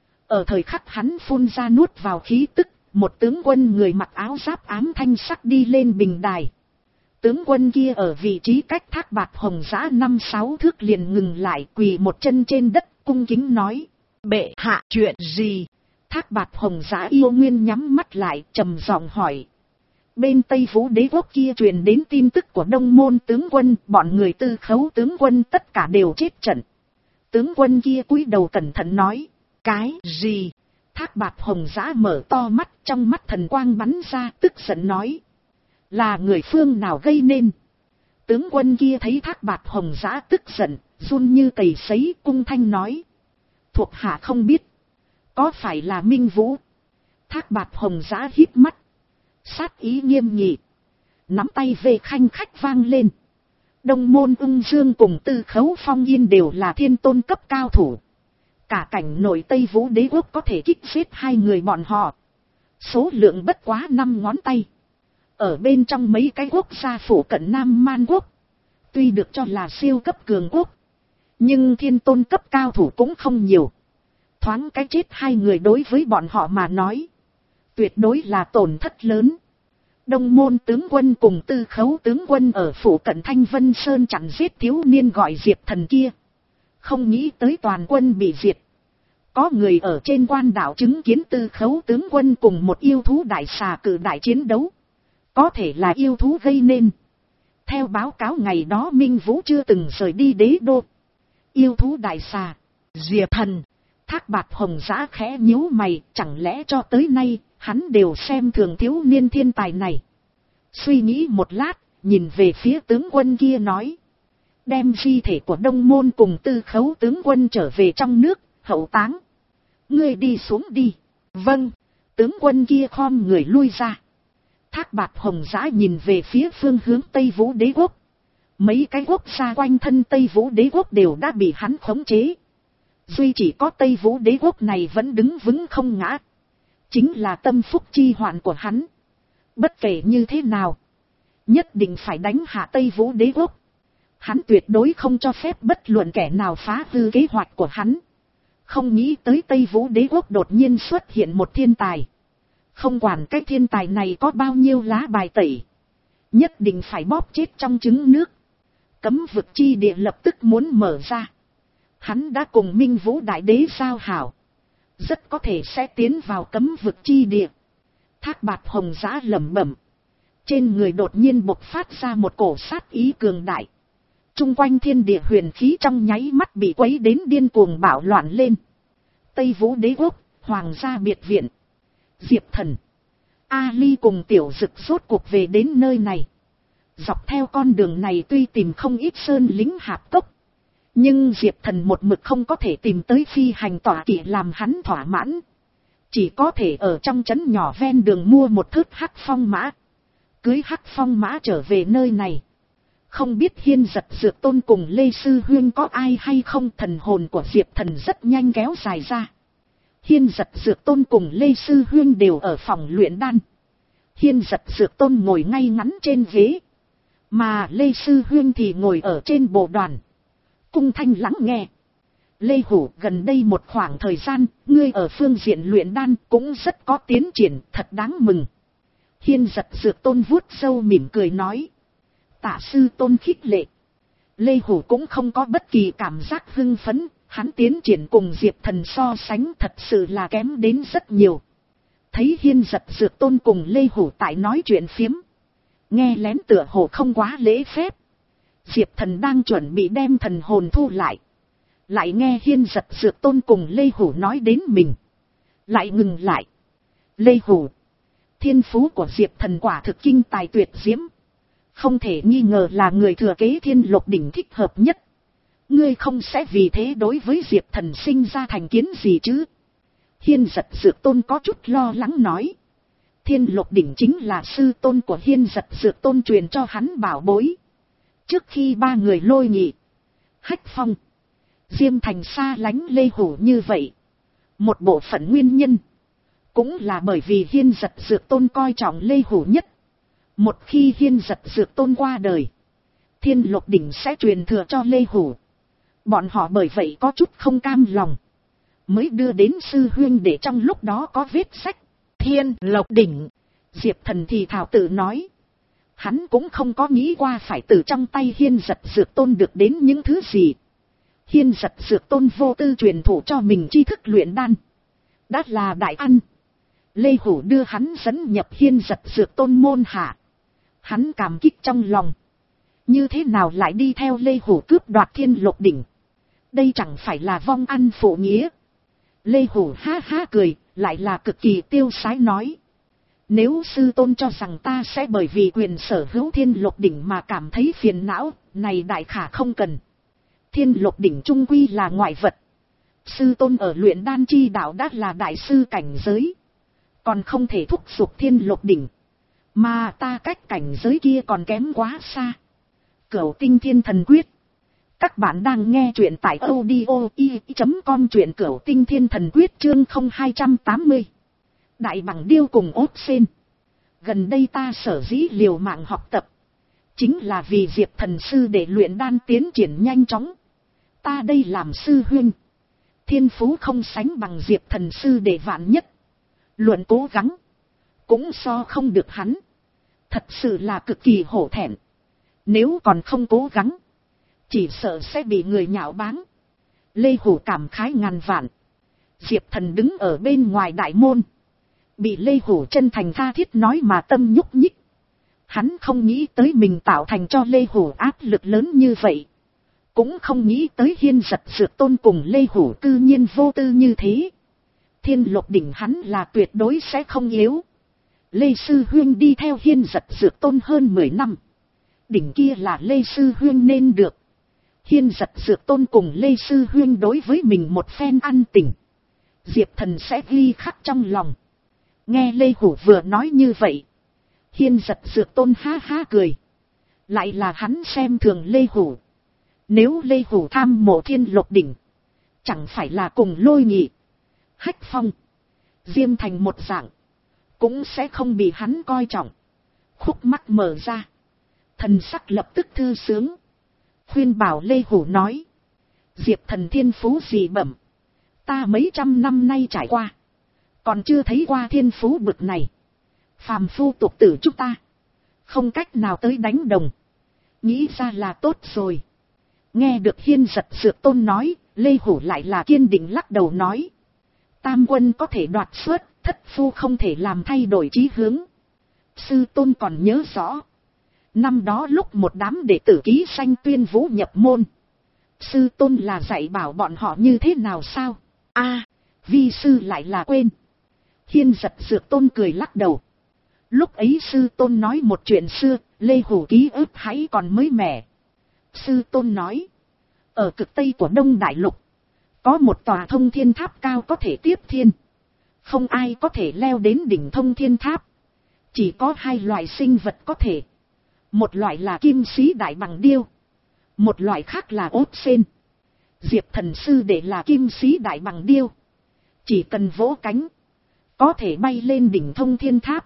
Ở thời khắc hắn phun ra nuốt vào khí tức, một tướng quân người mặc áo giáp ám thanh sắc đi lên bình đài. Tướng quân kia ở vị trí cách Thác Bạt Hồng Giã năm sáu thước liền ngừng lại, quỳ một chân trên đất, cung kính nói: "Bệ hạ, chuyện gì?" Thác Bạt Hồng Giã yêu nguyên nhắm mắt lại, trầm giọng hỏi. Bên Tây Vũ đế quốc kia truyền đến tin tức của Đông Môn tướng quân, bọn người Tư Khấu tướng quân tất cả đều chết trận. Tướng quân kia cúi đầu cẩn thận nói: "Cái gì?" Thác Bạt Hồng Giã mở to mắt, trong mắt thần quang bắn ra, tức giận nói: "Là người phương nào gây nên?" Tướng quân kia thấy Thác Bạt Hồng Giã tức giận, run như cầy sấy, cung thanh nói: "Thuộc hạ không biết." "Có phải là Minh Vũ?" Thác Bạt Hồng Giã híp mắt, sát ý nghiêm nghị, nắm tay về khanh khách vang lên. Đông Môn Ưng Dương cùng Tư Khấu Phong Yên đều là thiên tôn cấp cao thủ. Cả cảnh nội Tây Vũ đế quốc có thể kích giết hai người bọn họ, số lượng bất quá năm ngón tay. Ở bên trong mấy cái quốc gia phủ cận Nam Man quốc, tuy được cho là siêu cấp cường quốc, nhưng thiên tôn cấp cao thủ cũng không nhiều. Thoáng cái chết hai người đối với bọn họ mà nói, tuyệt đối là tổn thất lớn. Đông Môn tướng quân cùng Tư Khấu tướng quân ở phủ cận Thanh Vân Sơn chặn giết thiếu niên gọi Diệp Thần kia. Không nghĩ tới toàn quân bị diệt. Có người ở trên quan đảo chứng kiến Tư Khấu tướng quân cùng một yêu thú đại xà cử đại chiến đấu. Có thể là yêu thú gây nên. Theo báo cáo ngày đó Minh Vũ chưa từng rời đi đế đô. Yêu thú đại xà, Diệp Thần. Thác Bạt Hồng Giã khẽ nhíu mày, chẳng lẽ cho tới nay hắn đều xem thường thiếu niên thiên tài này. Suy nghĩ một lát, nhìn về phía tướng quân kia nói: "Đem di thể của Đông Môn cùng Tư Khấu tướng quân trở về trong nước, hậu táng." "Ngươi đi xuống đi." "Vâng." Tướng quân kia khom người lui ra. Thác Bạt Hồng Giã nhìn về phía phương hướng Tây Vũ đế quốc. Mấy cái quốc gia quanh thân Tây Vũ đế quốc đều đã bị hắn khống chế. Duy chỉ có Tây Vũ đế quốc này vẫn đứng vững không ngã. Chính là tâm phúc chi hoạn của hắn. Bất kể như thế nào, nhất định phải đánh hạ Tây Vũ đế quốc. Hắn tuyệt đối không cho phép bất luận kẻ nào phá hư kế hoạch của hắn. Không nghĩ tới Tây Vũ đế quốc đột nhiên xuất hiện một thiên tài. Không quản cái thiên tài này có bao nhiêu lá bài tẩy, nhất định phải bóp chết trong trứng nước. Cấm vực chi địa lập tức muốn mở ra. Hắn đã cùng Minh Vũ đại đế giao hảo, rất có thể sẽ tiến vào cấm vực chi địa. Thác Bạt Hồng Giã lẩm bẩm. Trên người đột nhiên bộc phát ra một cổ sát ý cường đại. Trung quanh thiên địa huyền khí trong nháy mắt bị quấy đến điên cuồng bạo loạn lên. Tây Vũ đế quốc, Hoàng gia biệt viện. Diệp Thần, A Ly cùng Tiểu Dực rốt cuộc về đến nơi này. Dọc theo con đường này tuy tìm không ít sơn lính hạp cốc, nhưng Diệp Thần một mực không có thể tìm tới phi hành tọa kỵ làm hắn thỏa mãn. Chỉ có thể ở trong trấn nhỏ ven đường mua một thớt hắc phong mã, cưới hắc phong mã trở về nơi này. Không biết Hiên Giật Dược Tôn cùng Lê Sư Huyên có ai hay không. Thần hồn của Diệp Thần rất nhanh kéo dài ra. Hiên Giật Dược Tôn cùng Lê Sư Huyên đều ở phòng luyện đan. Hiên Giật Dược Tôn ngồi ngay ngắn trên ghế, mà Lê Sư Huyên thì ngồi ở trên bộ đoàn, cung thanh lắng nghe. "Lê Hủ, gần đây một khoảng thời gian, ngươi ở phương diện luyện đan cũng rất có tiến triển, thật đáng mừng." Hiên Giật Dược Tôn vuốt râu mỉm cười nói. "Tạ sư tôn khích lệ." Lê Hủ cũng không có bất kỳ cảm giác hưng phấn, hắn tiến triển cùng Diệp Thần so sánh thật sự là kém đến rất nhiều. Thấy Hiên Giật Dược Tôn cùng Lê Hủ tại nói chuyện phiếm, nghe lén tựa hồ không quá lễ phép. Diệp Thần đang chuẩn bị đem thần hồn thu lại, lại nghe Hiên Giật Dược Tôn cùng Lê Hủ nói đến mình, lại ngừng lại. "Lê Hủ, thiên phú của Diệp Thần quả thực kinh tài tuyệt diễm, không thể nghi ngờ là người thừa kế Thiên Lục đỉnh thích hợp nhất. Ngươi không sẽ vì thế đối với Diệp Thần sinh ra thành kiến gì chứ? Hiên Giật Dược Tôn có chút lo lắng nói. Thiên Lục Đỉnh chính là sư tôn của Hiên Giật Dược Tôn truyền cho hắn bảo bối. Trước khi ba người Lôi Nghị, Hách Phong, Diêm Thành xa lánh Lê Hủ như vậy, một bộ phận nguyên nhân cũng là bởi vì Hiên Giật Dược Tôn coi trọng Lê Hủ nhất. Một khi Hiên Giật Dược Tôn qua đời, Thiên Lục Đỉnh sẽ truyền thừa cho Lê Hủ. Bọn họ bởi vậy có chút không cam lòng, mới đưa đến sư huynh để trong lúc đó có vết sách. Thiên Lộc Đỉnh, Diệp Thần thì thảo tự nói. Hắn cũng không có nghĩ qua phải từ trong tay Hiên Giật Dược Tôn được đến những thứ gì. Hiên Giật Dược Tôn vô tư truyền thụ cho mình tri thức luyện đan, đã là đại ăn. Lê Hủ đưa hắn dẫn nhập Hiên Giật Dược Tôn môn hạ, hắn cảm kích trong lòng. Như thế nào lại đi theo Lê Hủ cướp đoạt Thiên Lục Đỉnh? Đây chẳng phải là vong ăn phụ nghĩa. Lê Hủ ha ha cười, lại là cực kỳ tiêu sái nói. Nếu sư tôn cho rằng ta sẽ bởi vì quyền sở hữu Thiên Lục Đỉnh mà cảm thấy phiền não, này đại khả không cần. Thiên Lục Đỉnh trung quy là ngoại vật. Sư tôn ở luyện đan chi đạo đã là đại sư cảnh giới, còn không thể thúc giục Thiên Lục Đỉnh, mà ta cách cảnh giới kia còn kém quá xa. Cửu Tinh Thiên Thần Quyết. Các bạn đang nghe truyện tại audio i chấm com, truyện Cửu Tinh Thiên Thần Quyết chương không hai tám mươi. Đại Bằng Điêu cùng Ốt Sen. Gần đây ta sở dĩ liều mạng học tập, chính là vì Diệp Thần sư để luyện đan tiến triển nhanh chóng. Ta đây làm sư huynh, thiên phú không sánh bằng Diệp Thần sư để vạn nhất. Luận cố gắng, cũng so không được hắn. Thật sự là cực kỳ hổ thẹn. Nếu còn không cố gắng, chỉ sợ sẽ bị người nhạo báng. Lê Hủ cảm khái ngàn vạn. Diệp Thần đứng ở bên ngoài đại môn, bị Lê Hủ chân thành tha thiết nói mà tâm nhúc nhích. Hắn không nghĩ tới mình tạo thành cho Lê Hủ áp lực lớn như vậy. Cũng không nghĩ tới Hiên Giật Dược Tôn cùng Lê Hủ cư nhiên vô tư như thế. Thiên Lục Đỉnh hắn là tuyệt đối sẽ không yếu. Lê Sư Huyên đi theo Hiên Giật Dược Tôn hơn mười năm. Đỉnh kia là Lê Sư Huyên nên được. Hiên Giật Dược Tôn cùng Lê Sư Huyên đối với mình một phen ăn tình, Diệp Thần sẽ ghi khắc trong lòng. Nghe Lê Hủ vừa nói như vậy, Hiên Giật Dược Tôn ha ha cười. Lại là hắn xem thường Lê Hủ. Nếu Lê Hủ tham mộ Thiên Lục Đỉnh, chẳng phải là cùng Lôi Nghị, Hách Phong, Diêm Thành một dạng, cũng sẽ không bị hắn coi trọng. Khúc mắt mở ra, thần sắc lập tức thư sướng, khuyên bảo Lê Hủ nói. Diệp Thần thiên phú dị bẩm, ta mấy trăm năm nay trải qua, còn chưa thấy qua thiên phú bực này. Phàm phu tục tử chúng ta, không cách nào tới đánh đồng. Nghĩ ra là tốt rồi. Nghe được Hiên Giật Dược Tôn nói, Lê Hủ lại là kiên định lắc đầu nói. Tam quân có thể đoạt suất, thất phu không thể làm thay đổi chí hướng. Sư Tôn còn nhớ rõ. Năm đó lúc một đám đệ tử ký sanh tuyên vũ nhập môn, Sư Tôn là dạy bảo bọn họ như thế nào sao? A, à, vi sư lại là quên. Hiên Giật Dược Tôn cười lắc đầu. Lúc ấy Sư Tôn nói một chuyện xưa, Lê Hủ ký ức hãy còn mới mẻ. Sư Tôn nói, ở cực tây của Đông Đại Lục, có một tòa thông thiên tháp cao có thể tiếp thiên. Không ai có thể leo đến đỉnh thông thiên tháp. Chỉ có hai loại sinh vật có thể. Một loại là kim sĩ đại bằng điêu, một loại khác là ốt sen. Diệp Thần sư để là kim sĩ đại bằng điêu, chỉ cần vỗ cánh, có thể bay lên đỉnh thông thiên tháp.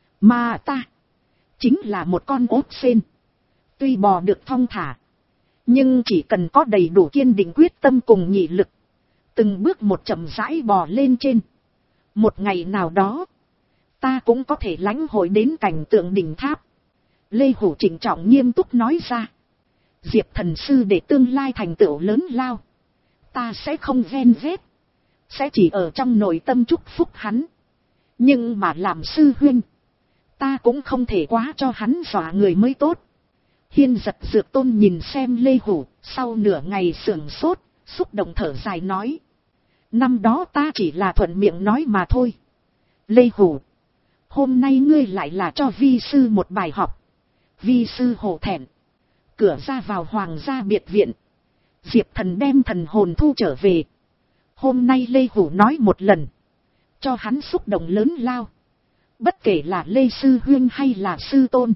Mà ta, chính là một con ốt sen. Tuy bò được thong thả, nhưng chỉ cần có đầy đủ kiên định quyết tâm cùng nghị lực, từng bước một chậm rãi bò lên trên. Một ngày nào đó, ta cũng có thể lãnh hội đến cảnh tượng đỉnh tháp. Lê Hủ trịnh trọng nghiêm túc nói ra. Diệp Thần sư để tương lai thành tựu lớn lao, ta sẽ không ghen ghét, sẽ chỉ ở trong nội tâm chúc phúc hắn. Nhưng mà làm sư huynh, ta cũng không thể quá cho hắn dọa người mới tốt. Hiên Giật Dược Tôn nhìn xem Lê Hủ, sau nửa ngày sưởng sốt, xúc động thở dài nói. Năm đó ta chỉ là thuận miệng nói mà thôi. Lê Hủ, hôm nay ngươi lại là cho vi sư một bài học. Vi sư hổ thẹn. Cửa ra vào hoàng gia biệt viện, Diệp Thần đem thần hồn thu trở về. Hôm nay Lê Hủ nói một lần, cho hắn xúc động lớn lao. Bất kể là Lê Sư Huyên hay là Sư Tôn,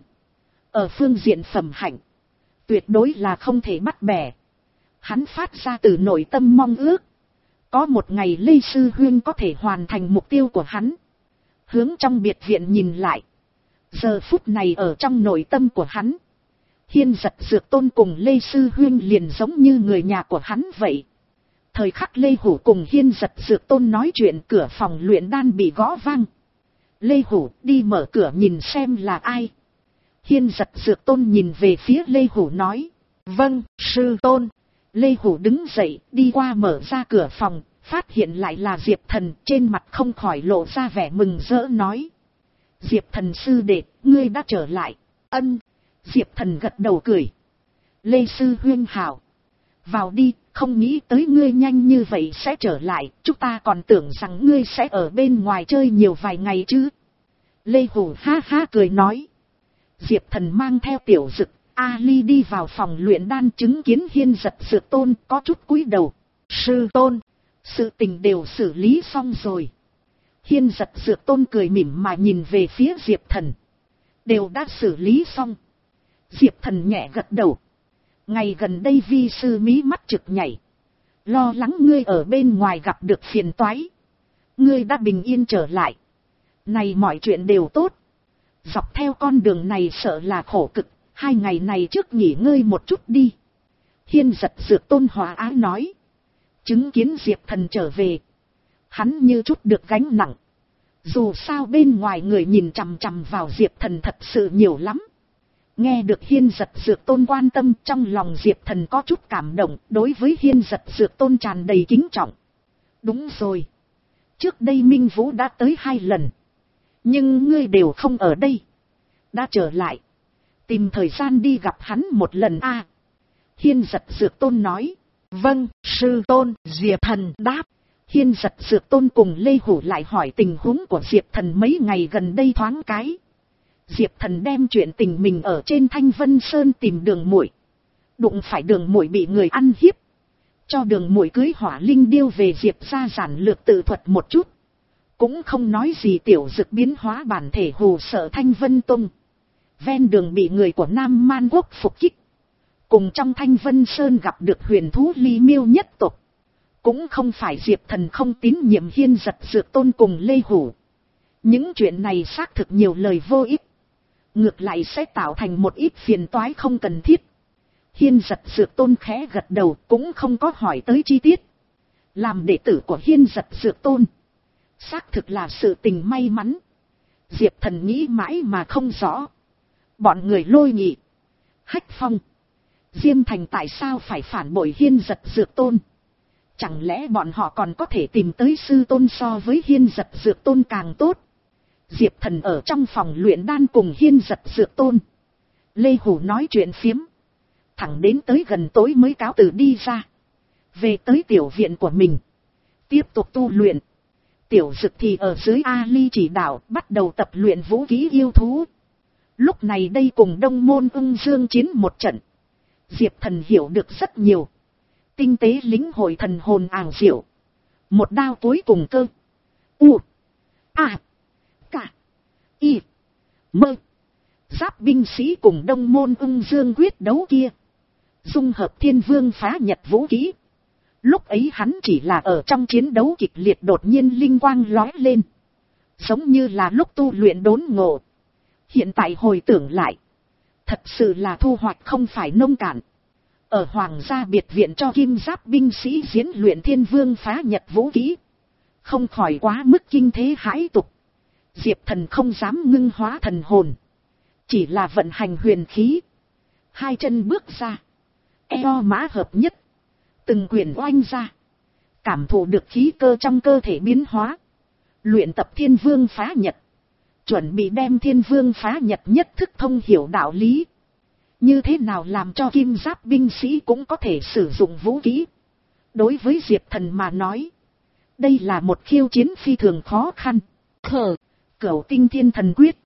ở phương diện phẩm hạnh, tuyệt đối là không thể bắt bẻ. Hắn phát ra từ nội tâm mong ước, có một ngày Lê Sư Huyên có thể hoàn thành mục tiêu của hắn. Hướng trong biệt viện nhìn lại, giờ phút này ở trong nội tâm của hắn, Hiên Giật Dược Tôn cùng Lê Sư Huyên liền giống như người nhà của hắn vậy. Thời khắc Lê Hủ cùng Hiên Giật Dược Tôn nói chuyện, cửa phòng luyện đan bị gõ vang. Lê Hủ, đi mở cửa nhìn xem là ai. Hiên Giật Dược Tôn nhìn về phía Lê Hủ nói, vâng, Sư Tôn. Lê Hủ đứng dậy, đi qua mở ra cửa phòng, phát hiện lại là Diệp Thần, trên mặt không khỏi lộ ra vẻ mừng rỡ nói. Diệp Thần sư đệ, ngươi đã trở lại. Ân. Diệp Thần gật đầu cười. Lê Sư Huyên hảo. Vào đi, không nghĩ tới ngươi nhanh như vậy sẽ trở lại, chúng ta còn tưởng rằng ngươi sẽ ở bên ngoài chơi nhiều vài ngày chứ. Lê Hủ ha ha cười nói. Diệp Thần mang theo Tiểu Dực, Ali đi vào phòng luyện đan, chứng kiến Hiên Giật Dược Tôn có chút cúi đầu. Sư Tôn, sự tình đều xử lý xong rồi. Hiên Giật Dược Tôn cười mỉm mà nhìn về phía Diệp Thần. Đều đã xử lý xong. Diệp Thần nhẹ gật đầu. Ngày gần đây vi sư mí mắt trực nhảy. Lo lắng ngươi ở bên ngoài gặp được phiền toái. Ngươi đã bình yên trở lại. Này mọi chuyện đều tốt. Dọc theo con đường này sợ là khổ cực. Hai ngày này trước nghỉ ngơi một chút đi. Hiên Giật Dược Tôn hòa ái nói. Chứng kiến Diệp Thần trở về, hắn như chút được gánh nặng. Dù sao bên ngoài người nhìn chằm chằm vào Diệp Thần thật sự nhiều lắm. Nghe được Hiên Giật Dược Tôn quan tâm, trong lòng Diệp Thần có chút cảm động, đối với Hiên Giật Dược Tôn tràn đầy kính trọng. Đúng rồi. Trước đây Minh Vũ đã tới hai lần. Nhưng ngươi đều không ở đây. Đã trở lại. Tìm thời gian đi gặp hắn một lần a. À, Hiên Giật Dược Tôn nói. Vâng, Sư Tôn. Diệp Thần đáp. Hiên Giật Dược Tôn cùng Lê Hủ lại hỏi tình huống của Diệp Thần mấy ngày gần đây thoáng cái. Diệp Thần đem chuyện tình mình ở trên Thanh Vân Sơn tìm Đường Muội, đụng phải Đường Muội bị người ăn hiếp, cho Đường Muội cưới Hỏa Linh Điêu về Diệp gia giản lược tự thuật một chút, cũng không nói gì. Tiểu Dực biến hóa bản thể hù sợ Thanh Vân Tông, ven đường bị người của Nam Man Quốc phục kích, cùng trong Thanh Vân Sơn gặp được huyền thú Ly Miêu nhất tộc. Cũng không phải Diệp Thần không tín nhiệm Hiên Giật Dược Tôn cùng Lê Hủ. Những chuyện này xác thực nhiều lời vô ích, ngược lại sẽ tạo thành một ít phiền toái không cần thiết. Hiên Giật Dược Tôn khẽ gật đầu, cũng không có hỏi tới chi tiết. Làm đệ tử của Hiên Giật Dược Tôn, xác thực là sự tình may mắn. Diệp Thần nghĩ mãi mà không rõ. Bọn người Lôi Nghị, Hách Phong, Diêm Thành tại sao phải phản bội Hiên Giật Dược Tôn? Chẳng lẽ bọn họ còn có thể tìm tới sư tôn so với Hiên Giật Dược Tôn càng tốt? Diệp Thần ở trong phòng luyện đan cùng Hiên Giật Dược Tôn, Lê Hủ nói chuyện phiếm, thẳng đến tới gần tối mới cáo từ đi ra. Về tới tiểu viện của mình, tiếp tục tu luyện. Tiểu Dực thì ở dưới Ali chỉ đạo, bắt đầu tập luyện vũ khí yêu thú. Lúc này đây cùng Đông Môn Ưng Dương chiến một trận, Diệp Thần hiểu được rất nhiều. Tinh tế lĩnh hội thần hồn ảo diệu. Một đao cuối cùng cơ. U. A. Cả. Y. Mơ. Giáp binh sĩ cùng Đông Môn Ưng Dương quyết đấu kia, dung hợp Thiên Vương phá nhật vũ khí. Lúc ấy hắn chỉ là ở trong chiến đấu kịch liệt đột nhiên linh quang lóe lên, giống như là lúc tu luyện đốn ngộ. Hiện tại hồi tưởng lại, thật sự là thu hoạch không phải nông cạn. Ở Hoàng gia biệt viện cho kim giáp binh sĩ diễn luyện Thiên Vương phá nhật vũ khí, không khỏi quá mức kinh thế hãi tục. Diệp Thần không dám ngưng hóa thần hồn, chỉ là vận hành huyền khí. Hai chân bước ra, eo mã hợp nhất, từng quyền oanh ra, cảm thụ được khí cơ trong cơ thể biến hóa. Luyện tập Thiên Vương phá nhật, chuẩn bị đem Thiên Vương phá nhật nhất thức thông hiểu đạo lý. Như thế nào làm cho kim giáp binh sĩ cũng có thể sử dụng vũ khí? Đối với Diệp Thần mà nói, đây là một khiêu chiến phi thường khó khăn. Khờ, Cửu Tinh Thiên Thần Quyết.